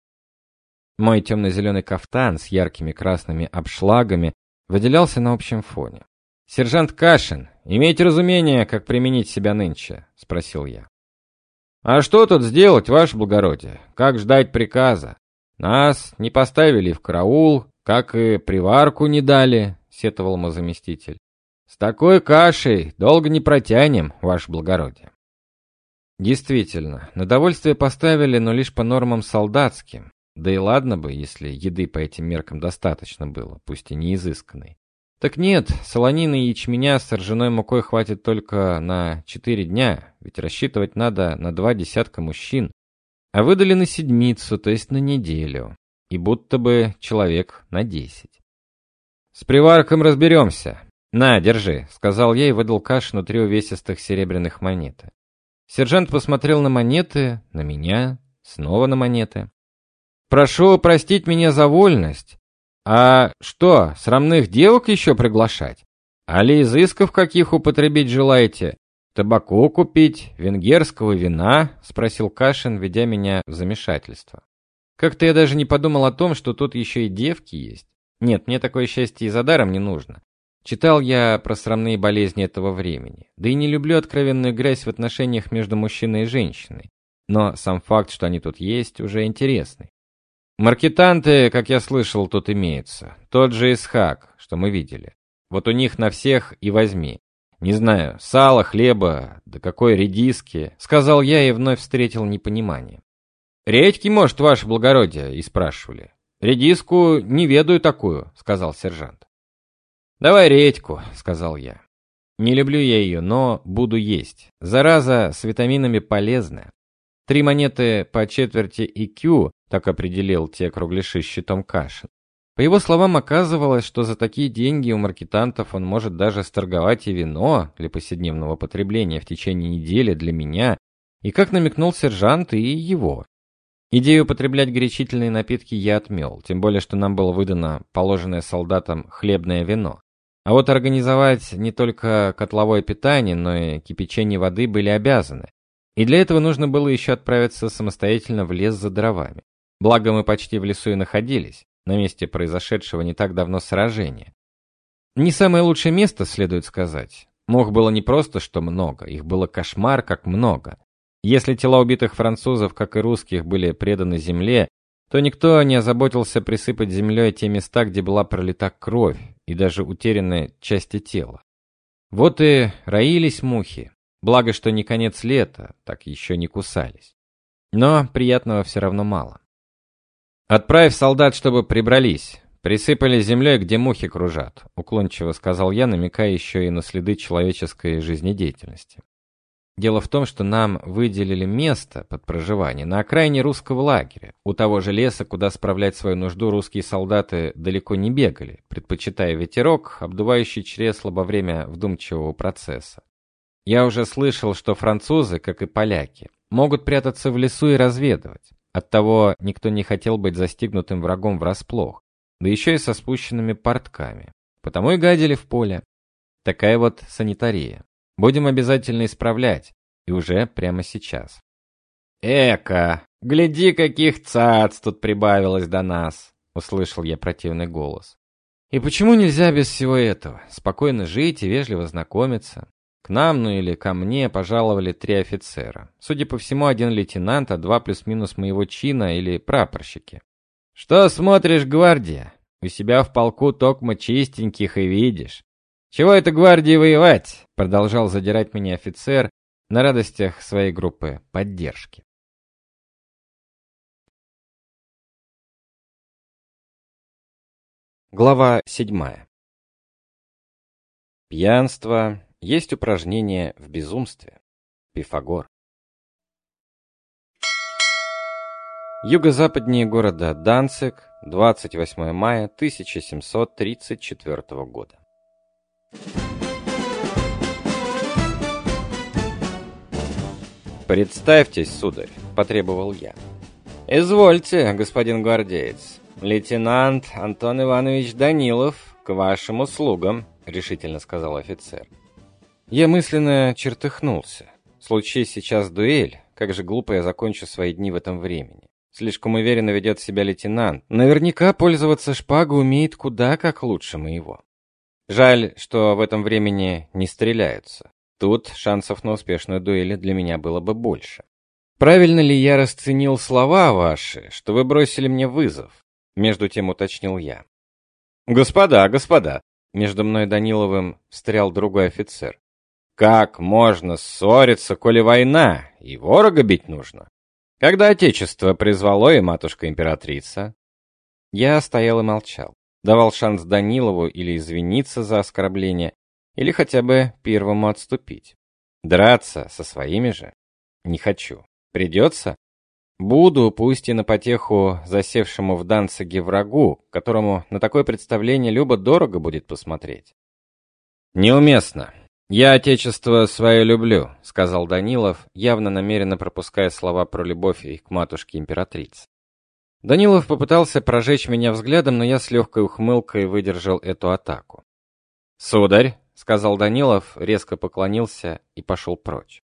Мой темно-зеленый кафтан с яркими красными обшлагами выделялся на общем фоне. «Сержант Кашин, имейте разумение, как применить себя нынче?» — спросил я. «А что тут сделать, ваше благородие? Как ждать приказа? Нас не поставили в караул, как и приварку не дали», — сетовал мой заместитель. «С такой кашей долго не протянем, ваше благородие». Действительно, на довольствие поставили, но лишь по нормам солдатским. Да и ладно бы, если еды по этим меркам достаточно было, пусть и не изысканной. Так нет, солонины и ячменя с ржаной мукой хватит только на четыре дня, ведь рассчитывать надо на два десятка мужчин. А выдали на седмицу, то есть на неделю. И будто бы человек на десять. «С приварком разберемся. На, держи», — сказал я и выдал Кашину три увесистых серебряных монеты. Сержант посмотрел на монеты, на меня, снова на монеты. «Прошу простить меня за вольность. А что, срамных девок еще приглашать? Али изысков каких употребить желаете? Табаку купить, венгерского вина?» — спросил Кашин, ведя меня в замешательство. Как-то я даже не подумал о том, что тут еще и девки есть. Нет, мне такое счастье и за даром не нужно. Читал я про срамные болезни этого времени. Да и не люблю откровенную грязь в отношениях между мужчиной и женщиной. Но сам факт, что они тут есть, уже интересный. Маркетанты, как я слышал, тут имеются. Тот же Исхак, что мы видели. Вот у них на всех и возьми. Не знаю, сала, хлеба, да какой редиски, сказал я и вновь встретил непонимание. «Редьки, может, ваше благородие?» — и спрашивали. «Редиску не ведаю такую», — сказал сержант. «Давай редьку», — сказал я. Не люблю я ее, но буду есть. Зараза с витаминами полезная. Три монеты по четверти И Кью, так определил те кругляши с щитом Кашин. По его словам, оказывалось, что за такие деньги у маркетантов он может даже сторговать и вино для повседневного потребления в течение недели для меня, и, как намекнул сержант, и его. Идею употреблять горячительные напитки я отмел, тем более, что нам было выдано положенное солдатам хлебное вино. А вот организовать не только котловое питание, но и кипячение воды были обязаны. И для этого нужно было еще отправиться самостоятельно в лес за дровами. Благо мы почти в лесу и находились, на месте произошедшего не так давно сражения. Не самое лучшее место, следует сказать. Мох было не просто что много, их было кошмар как много. Если тела убитых французов, как и русских, были преданы земле, то никто не озаботился присыпать землей те места, где была пролита кровь и даже утеряны части тела. Вот и роились мухи. Благо, что не конец лета, так еще не кусались. Но приятного все равно мало. «Отправь солдат, чтобы прибрались. Присыпали землей, где мухи кружат», — уклончиво сказал я, намекая еще и на следы человеческой жизнедеятельности. Дело в том, что нам выделили место под проживание на окраине русского лагеря, у того же леса, куда справлять свою нужду русские солдаты далеко не бегали, предпочитая ветерок, обдувающий чресла во время вдумчивого процесса. Я уже слышал, что французы, как и поляки, могут прятаться в лесу и разведывать. Оттого никто не хотел быть застигнутым врагом врасплох, да еще и со спущенными портками. Потому и гадили в поле. Такая вот санитария. Будем обязательно исправлять, и уже прямо сейчас. «Эка, гляди, каких цац тут прибавилось до нас!» — услышал я противный голос. «И почему нельзя без всего этого? Спокойно жить и вежливо знакомиться?» К нам, ну или ко мне, пожаловали три офицера. Судя по всему, один лейтенант, а два плюс-минус моего чина или прапорщики. «Что смотришь, гвардия? У себя в полку токмо чистеньких и видишь. Чего это гвардии воевать?» — продолжал задирать меня офицер на радостях своей группы поддержки. Глава седьмая. Пьянство есть упражнение в безумстве. Пифагор. Юго-западнее города Данциг, двадцать восьмое мая тысяча семьсот тридцать четвёртого года. «Представьтесь, сударь», — потребовал я. «Извольте, господин гвардеец. Лейтенант Антон Иванович Данилов к вашим услугам», — решительно сказал офицер. Я мысленно чертыхнулся. Случись сейчас дуэль, как же глупо я закончу свои дни в этом времени. Слишком уверенно ведет себя лейтенант. Наверняка пользоваться шпагой умеет куда как лучше моего. Жаль, что в этом времени не стреляются. Тут шансов на успешную дуэль для меня было бы больше. Правильно ли я расценил слова ваши, что вы бросили мне вызов? Между тем уточнил я. Господа, господа, между мной и Даниловым встрял другой офицер. Как можно ссориться, коли война, и ворога бить нужно? Когда отечество призвало и матушка-императрица? Я стоял и молчал. Давал шанс Данилову или извиниться за оскорбление, или хотя бы первому отступить. Драться со своими же? Не хочу. Придется? Буду, пусть и на потеху засевшему в Данциге врагу, которому на такое представление любо-дорого будет посмотреть. Неуместно. «Я отечество свое люблю», — сказал Данилов, явно намеренно пропуская слова про любовь и к матушке-императрице. Данилов попытался прожечь меня взглядом, но я с легкой ухмылкой выдержал эту атаку. «Сударь», — сказал Данилов, резко поклонился и пошел прочь.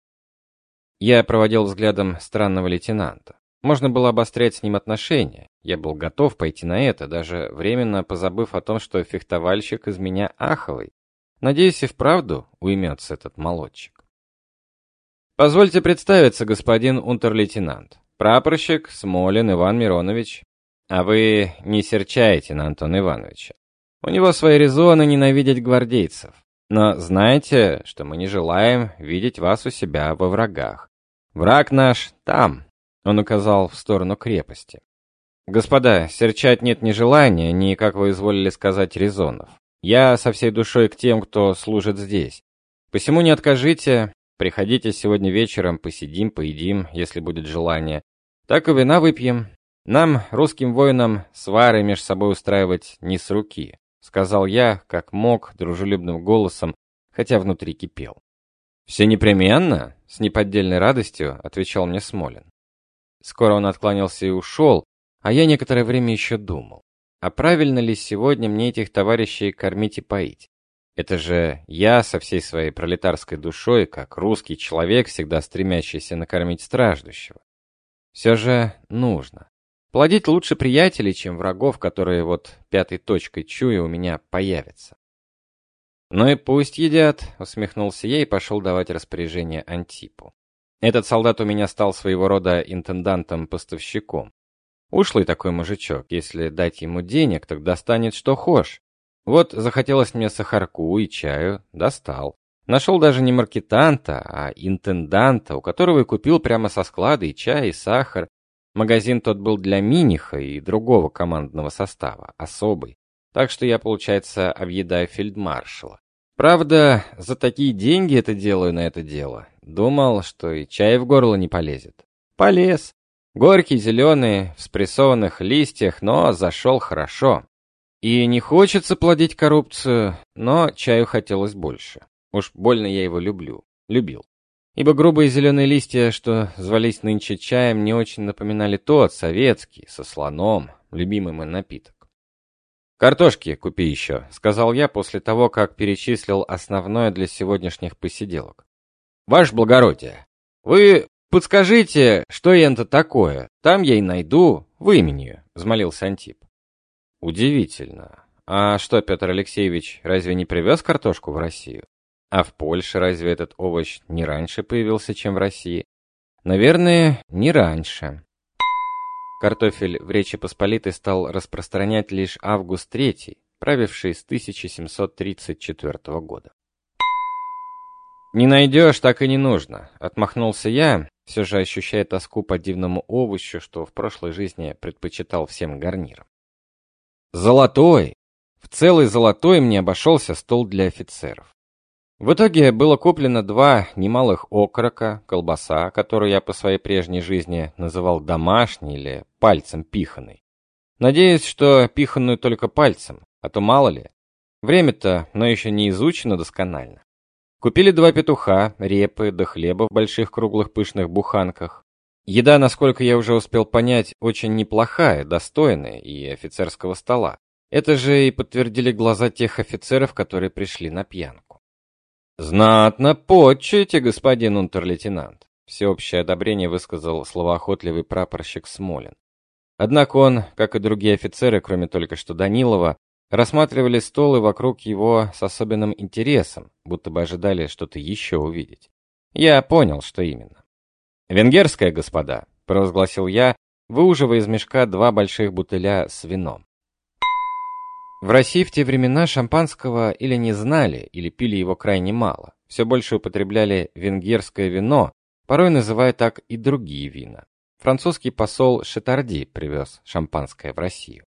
Я проводил взглядом странного лейтенанта. Можно было обострять с ним отношения. Я был готов пойти на это, даже временно позабыв о том, что фехтовальщик из меня аховый. Надеюсь, и вправду уймется этот молодчик. «Позвольте представиться, господин унтер-лейтенант. Прапорщик Смолин Иван Миронович. А вы не серчайте на Антона Ивановича. У него свои резоны ненавидеть гвардейцев. Но знайте, что мы не желаем видеть вас у себя во врагах. Враг наш там», — он указал в сторону крепости. «Господа, серчать нет ни желания, ни, как вы изволили сказать, резонов. Я со всей душой к тем, кто служит здесь. Посему не откажите, приходите сегодня вечером, посидим, поедим, если будет желание. Так и вина выпьем. Нам, русским воинам, свары меж собой устраивать не с руки», — сказал я, как мог, дружелюбным голосом, хотя внутри кипел. «Все непременно?» — с неподдельной радостью отвечал мне Смолин. Скоро он откланялся и ушел, а я некоторое время еще думал. А правильно ли сегодня мне этих товарищей кормить и поить? Это же я со всей своей пролетарской душой, как русский человек, всегда стремящийся накормить страждущего. Все же нужно. Плодить лучше приятелей, чем врагов, которые вот пятой точкой чую у меня появятся. «Ну и пусть едят», — усмехнулся я и пошел давать распоряжение Антипу. Этот солдат у меня стал своего рода интендантом-поставщиком. Ушлый такой мужичок, если дать ему денег, так достанет что хошь. Вот захотелось мне сахарку и чаю, достал. Нашел даже не маркетанта, а интенданта, у которого и купил прямо со склада и чай, и сахар. Магазин тот был для Миниха и другого командного состава, особый. Так что я, получается, объедаю фельдмаршала. Правда, за такие деньги это делаю на это дело. Думал, что и чай в горло не полезет. Полез. Горький, зеленый, в спрессованных листьях, но зашел хорошо. И не хочется плодить коррупцию, но чаю хотелось больше. Уж больно я его люблю. Любил. Ибо грубые зеленые листья, что звались нынче чаем, не очень напоминали тот, советский, со слоном, любимый мой напиток. «Картошки купи еще», — сказал я после того, как перечислил основное для сегодняшних посиделок. «Ваше благородие, вы подскажите, что это такое? Там я и найду в имени», — взмолился Антип. «Удивительно. А что, Петр Алексеевич, разве не привез картошку в Россию? А в Польше разве этот овощ не раньше появился, чем в России? Наверное, не раньше». Картофель в Речи Посполитой стал распространять лишь Август третий, правивший с тысяча семьсот тридцать четвёртого года. «Не найдешь, так и не нужно», — отмахнулся я, все же ощущая тоску по дивному овощу, что в прошлой жизни предпочитал всем гарнирам. «Золотой! В целый золотой мне обошелся стол для офицеров. В итоге было куплено два немалых окорока, колбаса, которую я по своей прежней жизни называл домашней или пальцем пиханой. Надеюсь, что пиханную только пальцем, а то мало ли. Время-то, но еще не изучено досконально. Купили два петуха, репы да хлеба в больших круглых пышных буханках. Еда, насколько я уже успел понять, очень неплохая, достойная и офицерского стола. Это же и подтвердили глаза тех офицеров, которые пришли на пьянку. «Знатно почуете, господин унтер-лейтенант», — всеобщее одобрение высказал словоохотливый прапорщик Смолин. Однако он, как и другие офицеры, кроме только что Данилова, рассматривали стол и вокруг его с особенным интересом, будто бы ожидали что-то еще увидеть. Я понял, что именно. «Венгерская, господа», — провозгласил я, выуживая из мешка два больших бутыля с вином. В России в те времена шампанского или не знали, или пили его крайне мало. Все больше употребляли венгерское вино, порой называя так и другие вина. Французский посол Шетарди привез шампанское в Россию.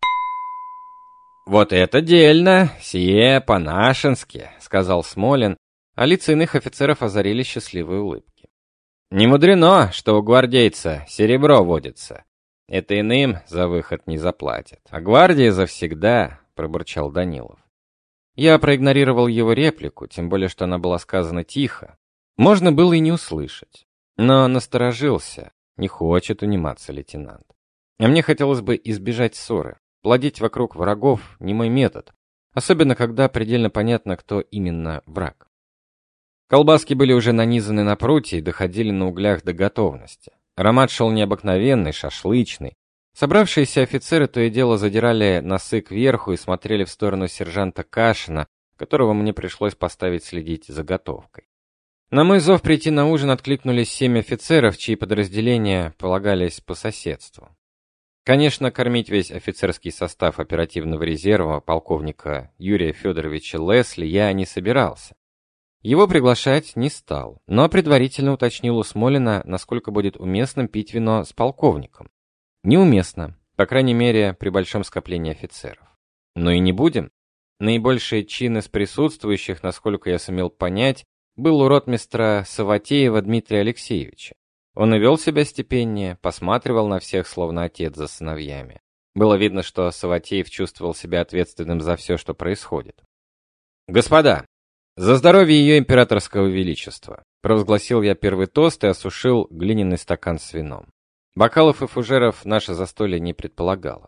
«Вот это дельно! Сие по-нашенски!» — сказал Смолин, а лица иных офицеров озарили счастливые улыбки. «Не мудрено, что у гвардейца серебро водится. Это иным за выход не заплатят, а гвардии завсегда», — пробурчал Данилов. Я проигнорировал его реплику, тем более, что она была сказана тихо. Можно было и не услышать. Но насторожился. Не хочет униматься лейтенант. А мне хотелось бы избежать ссоры. Плодить вокруг врагов не мой метод. Особенно, когда предельно понятно, кто именно враг. Колбаски были уже нанизаны на прутья и доходили на углях до готовности. Аромат шел необыкновенный, шашлычный. Собравшиеся офицеры то и дело задирали носы кверху и смотрели в сторону сержанта Кашина, которого мне пришлось поставить следить за готовкой. На мой зов прийти на ужин откликнулись семь офицеров, чьи подразделения полагались по соседству. Конечно, кормить весь офицерский состав оперативного резерва полковника Юрия Федоровича Лесли я не собирался. Его приглашать не стал, но предварительно уточнил у Смолина, насколько будет уместным пить вино с полковником. Неуместно, по крайней мере, при большом скоплении офицеров. Но и не будем. Наибольшие чины с присутствующих, насколько я сумел понять, был у ротмистра Саватеева Дмитрия Алексеевича. Он и вел себя степеннее, посматривал на всех, словно отец за сыновьями. Было видно, что Саватеев чувствовал себя ответственным за все, что происходит. «Господа, за здоровье ее императорского величества!» Провозгласил я первый тост и осушил глиняный стакан с вином. Бокалов и фужеров наше застолье не предполагало.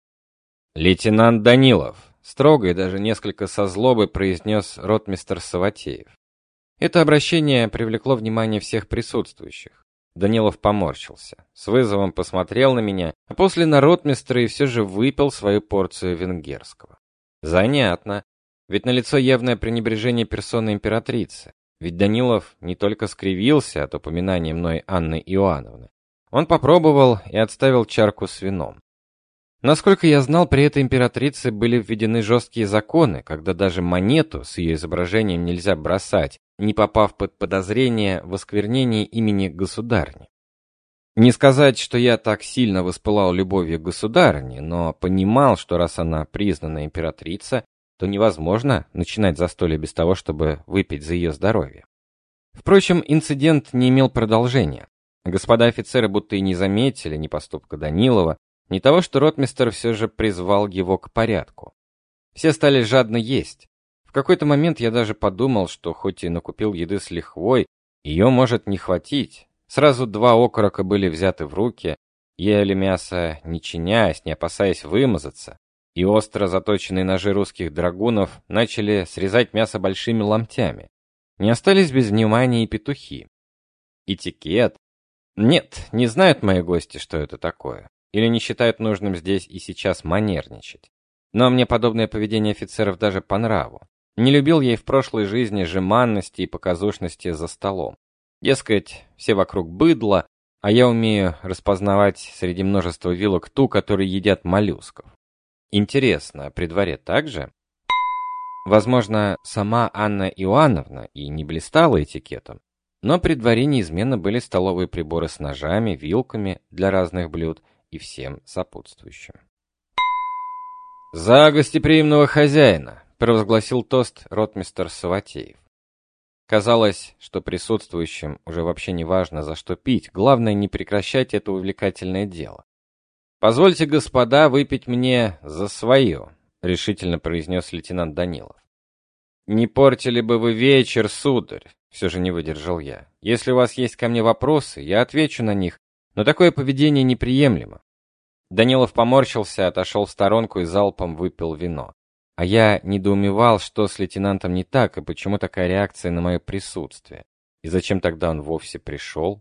«Лейтенант Данилов!» Строго и даже несколько со злобой произнес ротмистр Саватеев. Это обращение привлекло внимание всех присутствующих. Данилов поморщился, с вызовом посмотрел на меня, а после на ротмистра и все же выпил свою порцию венгерского. Занятно, ведь налицо явное пренебрежение персоны императрицы. Ведь Данилов не только скривился от упоминания мной Анны Иоанновны. Он попробовал и отставил чарку с вином. Насколько я знал, при этой императрице были введены жесткие законы, когда даже монету с ее изображением нельзя бросать, не попав под подозрение в осквернении имени государни. Не сказать, что я так сильно воспылал любовью к государыне, но понимал, что раз она признана императрица, то невозможно начинать застолье без того, чтобы выпить за ее здоровье. Впрочем, инцидент не имел продолжения. Господа офицеры будто и не заметили ни поступка Данилова, ни того, что ротмистр все же призвал его к порядку. Все стали жадно есть. В какой-то момент я даже подумал, что хоть и накупил еды с лихвой, ее может не хватить. Сразу два окорока были взяты в руки, ели мясо не чинясь, не опасаясь вымазаться, и остро заточенные ножи русских драгунов начали срезать мясо большими ломтями. Не остались без внимания и петухи. Этикет? Нет, не знают мои гости, что это такое. Или не считают нужным здесь и сейчас манерничать. Но мне подобное поведение офицеров даже по нраву. Не любил я и в прошлой жизни жеманности и показушности за столом. Дескать, все вокруг быдло, а я умею распознавать среди множества вилок ту, которые едят моллюсков. Интересно, при дворе так же? Возможно, сама Анна Иоанновна и не блистала этикетом, но при дворе неизменно были столовые приборы с ножами, вилками для разных блюд и всем сопутствующим. «За гостеприимного хозяина!» — провозгласил тост ротмистр Саватеев. Казалось, что присутствующим уже вообще не важно, за что пить, главное не прекращать это увлекательное дело. «Позвольте, господа, выпить мне за свое», — решительно произнес лейтенант Данилов. «Не портили бы вы вечер, сударь», — все же не выдержал я. «Если у вас есть ко мне вопросы, я отвечу на них, но такое поведение неприемлемо». Данилов поморщился, отошел в сторонку и залпом выпил вино. А я недоумевал, что с лейтенантом не так и почему такая реакция на мое присутствие. И зачем тогда он вовсе пришел?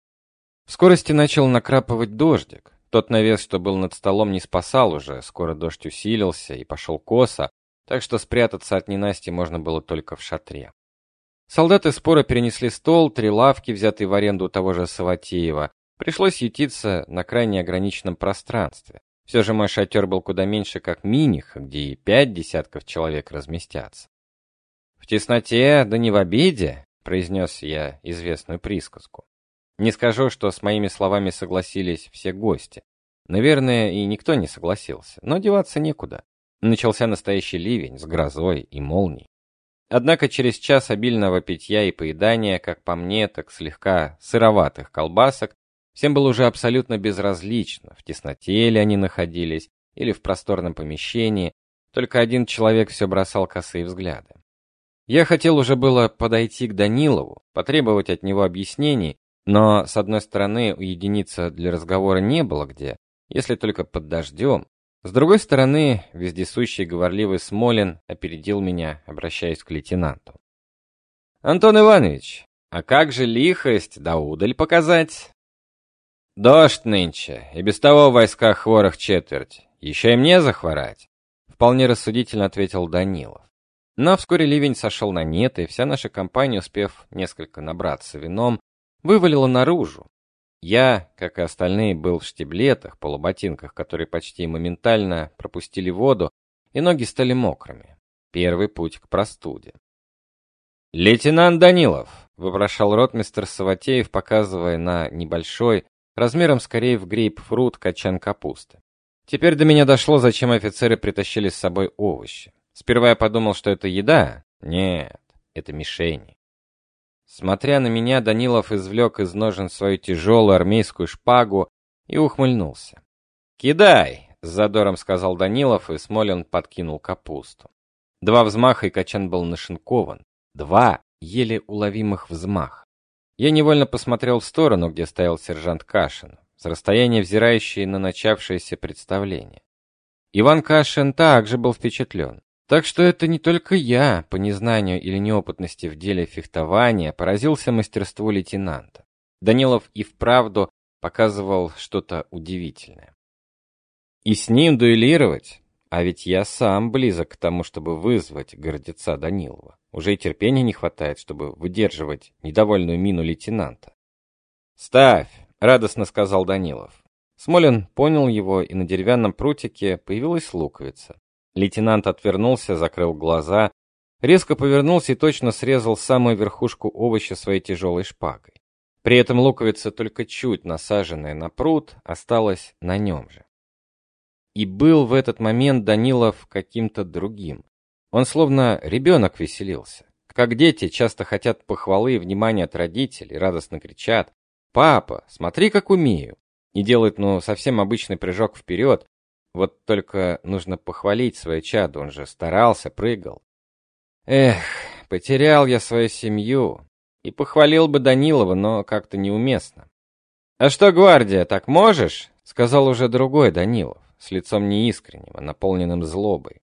В скорости начал накрапывать дождик. Тот навес, что был над столом, не спасал уже, скоро дождь усилился и пошел косо, так что спрятаться от ненасти можно было только в шатре. Солдаты споро перенесли стол, три лавки, взятые в аренду у того же Саватеева. Пришлось ютиться на крайне ограниченном пространстве. Все же мой шатер был куда меньше, как Миниха, где и пять десятков человек разместятся. «В тесноте, да не в обиде», — произнес я известную присказку. Не скажу, что с моими словами согласились все гости. Наверное, и никто не согласился, но деваться некуда. Начался настоящий ливень с грозой и молнией. Однако через час обильного питья и поедания, как по мне, так слегка сыроватых колбасок, всем было уже абсолютно безразлично, в тесноте ли они находились, или в просторном помещении, только один человек все бросал косые взгляды. Я хотел уже было подойти к Данилову, потребовать от него объяснений, но, с одной стороны, уединиться для разговора не было где, если только под дождем. С другой стороны, вездесущий говорливый Смолин опередил меня, обращаясь к лейтенанту. «Антон Иванович, а как же лихость да удаль показать?» «Дождь нынче, и без того в войсках хворых четверть. Еще и мне захворать?» Вполне рассудительно ответил Данилов. Но вскоре ливень сошел на нет, и вся наша компания, успев несколько набраться вином, вывалила наружу. Я, как и остальные, был в штиблетах, полуботинках, которые почти моментально пропустили воду, и ноги стали мокрыми. Первый путь к простуде. «Лейтенант Данилов!» — вопрошал ротмистр Саватеев, показывая на небольшой, размером скорее в грейпфрут, качан капусты. Теперь до меня дошло, зачем офицеры притащили с собой овощи. Сперва я подумал, что это еда. Нет, это мишени. Смотря на меня, Данилов извлек из ножен свою тяжелую армейскую шпагу и ухмыльнулся. «Кидай!» — с задором сказал Данилов, и Смолин подкинул капусту. Два взмаха, и качан был нашинкован. Два еле уловимых взмаха. Я невольно посмотрел в сторону, где стоял сержант Кашин, с расстояния взирающий на начавшееся представление. Иван Кашин также был впечатлен. Так что это не только я, по незнанию или неопытности в деле фехтования, поразился мастерству лейтенанта. Данилов и вправду показывал что-то удивительное. И с ним дуэлировать? А ведь я сам близок к тому, чтобы вызвать гордеца Данилова. Уже и терпения не хватает, чтобы выдерживать недовольную мину лейтенанта. «Ставь!» — радостно сказал Данилов. Смолин понял его, и на деревянном прутике появилась луковица. Лейтенант отвернулся, закрыл глаза, резко повернулся и точно срезал самую верхушку овоща своей тяжелой шпагой. При этом луковица, только чуть насаженная на прут, осталась на нем же. И был в этот момент Данилов каким-то другим. Он словно ребенок веселился. Как дети часто хотят похвалы и внимания от родителей, радостно кричат: «Папа, смотри, как умею!» И делают, ну, совсем обычный прыжок вперед. Вот только нужно похвалить свое чадо, он же старался, прыгал. Эх, потерял я свою семью. И похвалил бы Данилова, но как-то неуместно. «А что, гвардия, так можешь?» — сказал уже другой Данилов, с лицом неискренним, а наполненным злобой.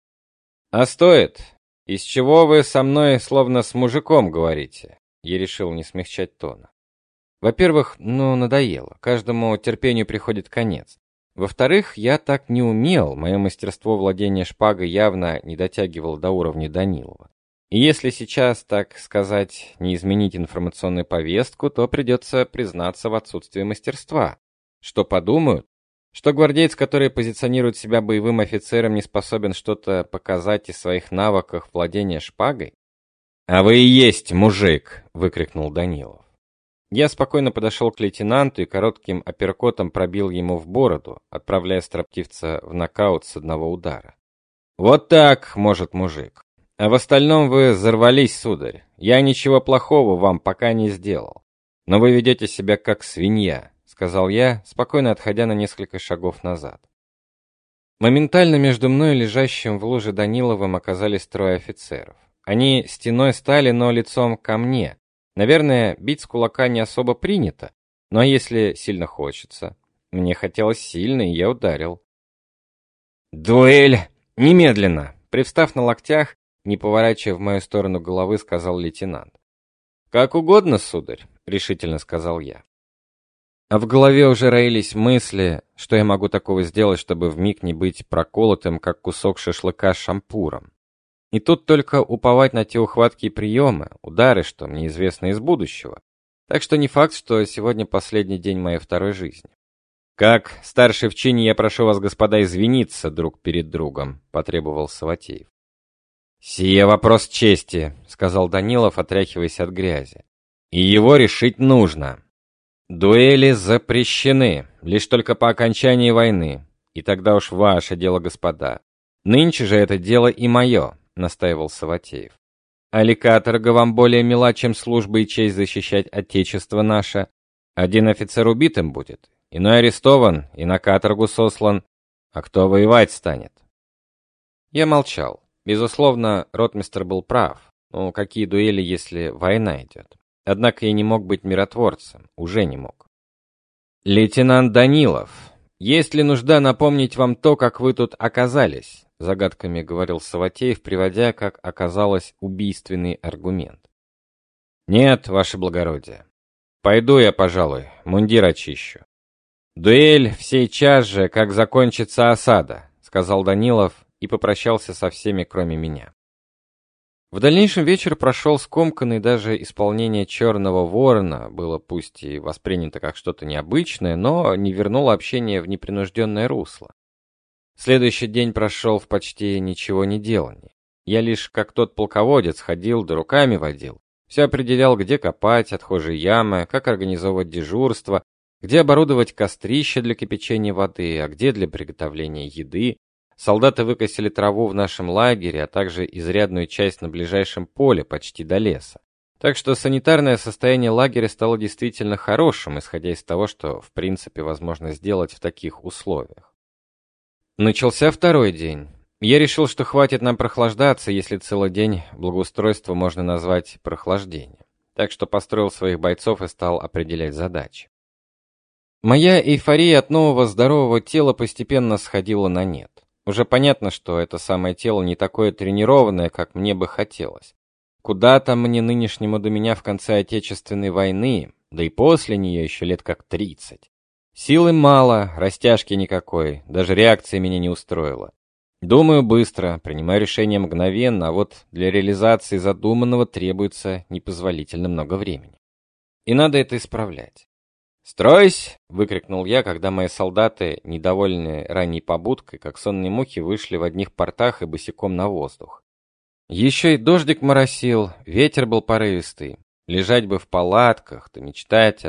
«А стоит? Из чего вы со мной словно с мужиком говорите?» Я решил не смягчать тона. Во-первых, ну, надоело, каждому терпению приходит конец. Во-вторых, я так не умел, мое мастерство владения шпагой явно не дотягивало до уровня Данилова. И если сейчас, так сказать, не изменить информационную повестку, то придется признаться в отсутствии мастерства. Что подумают? Что гвардеец, который позиционирует себя боевым офицером, не способен что-то показать из своих навыков владения шпагой? «А вы и есть мужик!» — выкрикнул Данилов. Я спокойно подошел к лейтенанту и коротким апперкотом пробил ему в бороду, отправляя строптивца в нокаут с одного удара. «Вот так, может, мужик. А в остальном вы взорвались, сударь. Я ничего плохого вам пока не сделал. Но вы ведете себя как свинья», — сказал я, спокойно отходя на несколько шагов назад. Моментально между мной и лежащим в луже Даниловым оказались трое офицеров. Они стеной стали, но лицом ко мне. Наверное, бить с кулака не особо принято, но если сильно хочется. Мне хотелось сильно, и я ударил. «Дуэль! Немедленно!» Привстав на локтях, не поворачивая в мою сторону головы, сказал лейтенант. «Как угодно, сударь», — решительно сказал я. А в голове уже роились мысли, что я могу такого сделать, чтобы вмиг не быть проколотым, как кусок шашлыка с шампуром. И тут только уповать на те ухватки и приемы, удары, что мне известно из будущего. Так что не факт, что сегодня последний день моей второй жизни. «Как старший в чине, я прошу вас, господа, извиниться друг перед другом», — потребовал Саватеев. «Сие вопрос чести», — сказал Данилов, отряхиваясь от грязи. «И его решить нужно. Дуэли запрещены, лишь только по окончании войны. И тогда уж ваше дело, господа. Нынче же это дело и мое», — настаивал Саватеев. «Али каторга вам более мила, чем служба и честь защищать отечество наше? Один офицер убитым будет, иной арестован и на каторгу сослан. А кто воевать станет?» Я молчал. Безусловно, ротмистр был прав. Ну, какие дуэли, если война идет? Однако я не мог быть миротворцем, уже не мог. «Лейтенант Данилов, есть ли нужда напомнить вам то, как вы тут оказались?» Загадками говорил Саватеев, приводя, как оказалось, убийственный аргумент. «Нет, ваше благородие. Пойду я, пожалуй, мундир очищу. Дуэль в сей час же, как закончится осада», — сказал Данилов и попрощался со всеми, кроме меня. В дальнейшем вечер прошел скомканный, даже исполнение «Черного ворона» было пусть и воспринято как что-то необычное, но не вернуло общение в непринужденное русло. Следующий день прошел в почти ничего не делании. Я лишь, как тот полководец, ходил да руками водил. Все определял, где копать отхожие ямы, как организовывать дежурство, где оборудовать кострище для кипячения воды, а где для приготовления еды. Солдаты выкосили траву в нашем лагере, а также изрядную часть на ближайшем поле, почти до леса. Так что санитарное состояние лагеря стало действительно хорошим, исходя из того, что в принципе возможно сделать в таких условиях. Начался второй день. Я решил, что хватит нам прохлаждаться, если целый день благоустройство можно назвать прохлаждением. Так что построил своих бойцов и стал определять задачи. Моя эйфория от нового здорового тела постепенно сходила на нет. Уже понятно, что это самое тело не такое тренированное, как мне бы хотелось. Куда там мне нынешнему до меня в конце Отечественной войны, да и после нее еще лет как тридцать. Силы мало, растяжки никакой, даже реакция меня не устроила. Думаю быстро, принимаю решение мгновенно, а вот для реализации задуманного требуется непозволительно много времени. И надо это исправлять. «Стройсь!» — выкрикнул я, когда мои солдаты, недовольные ранней побудкой, как сонные мухи, вышли в одних портах и босиком на воздух. Еще и дождик моросил, ветер был порывистый. Лежать бы в палатках, да мечтать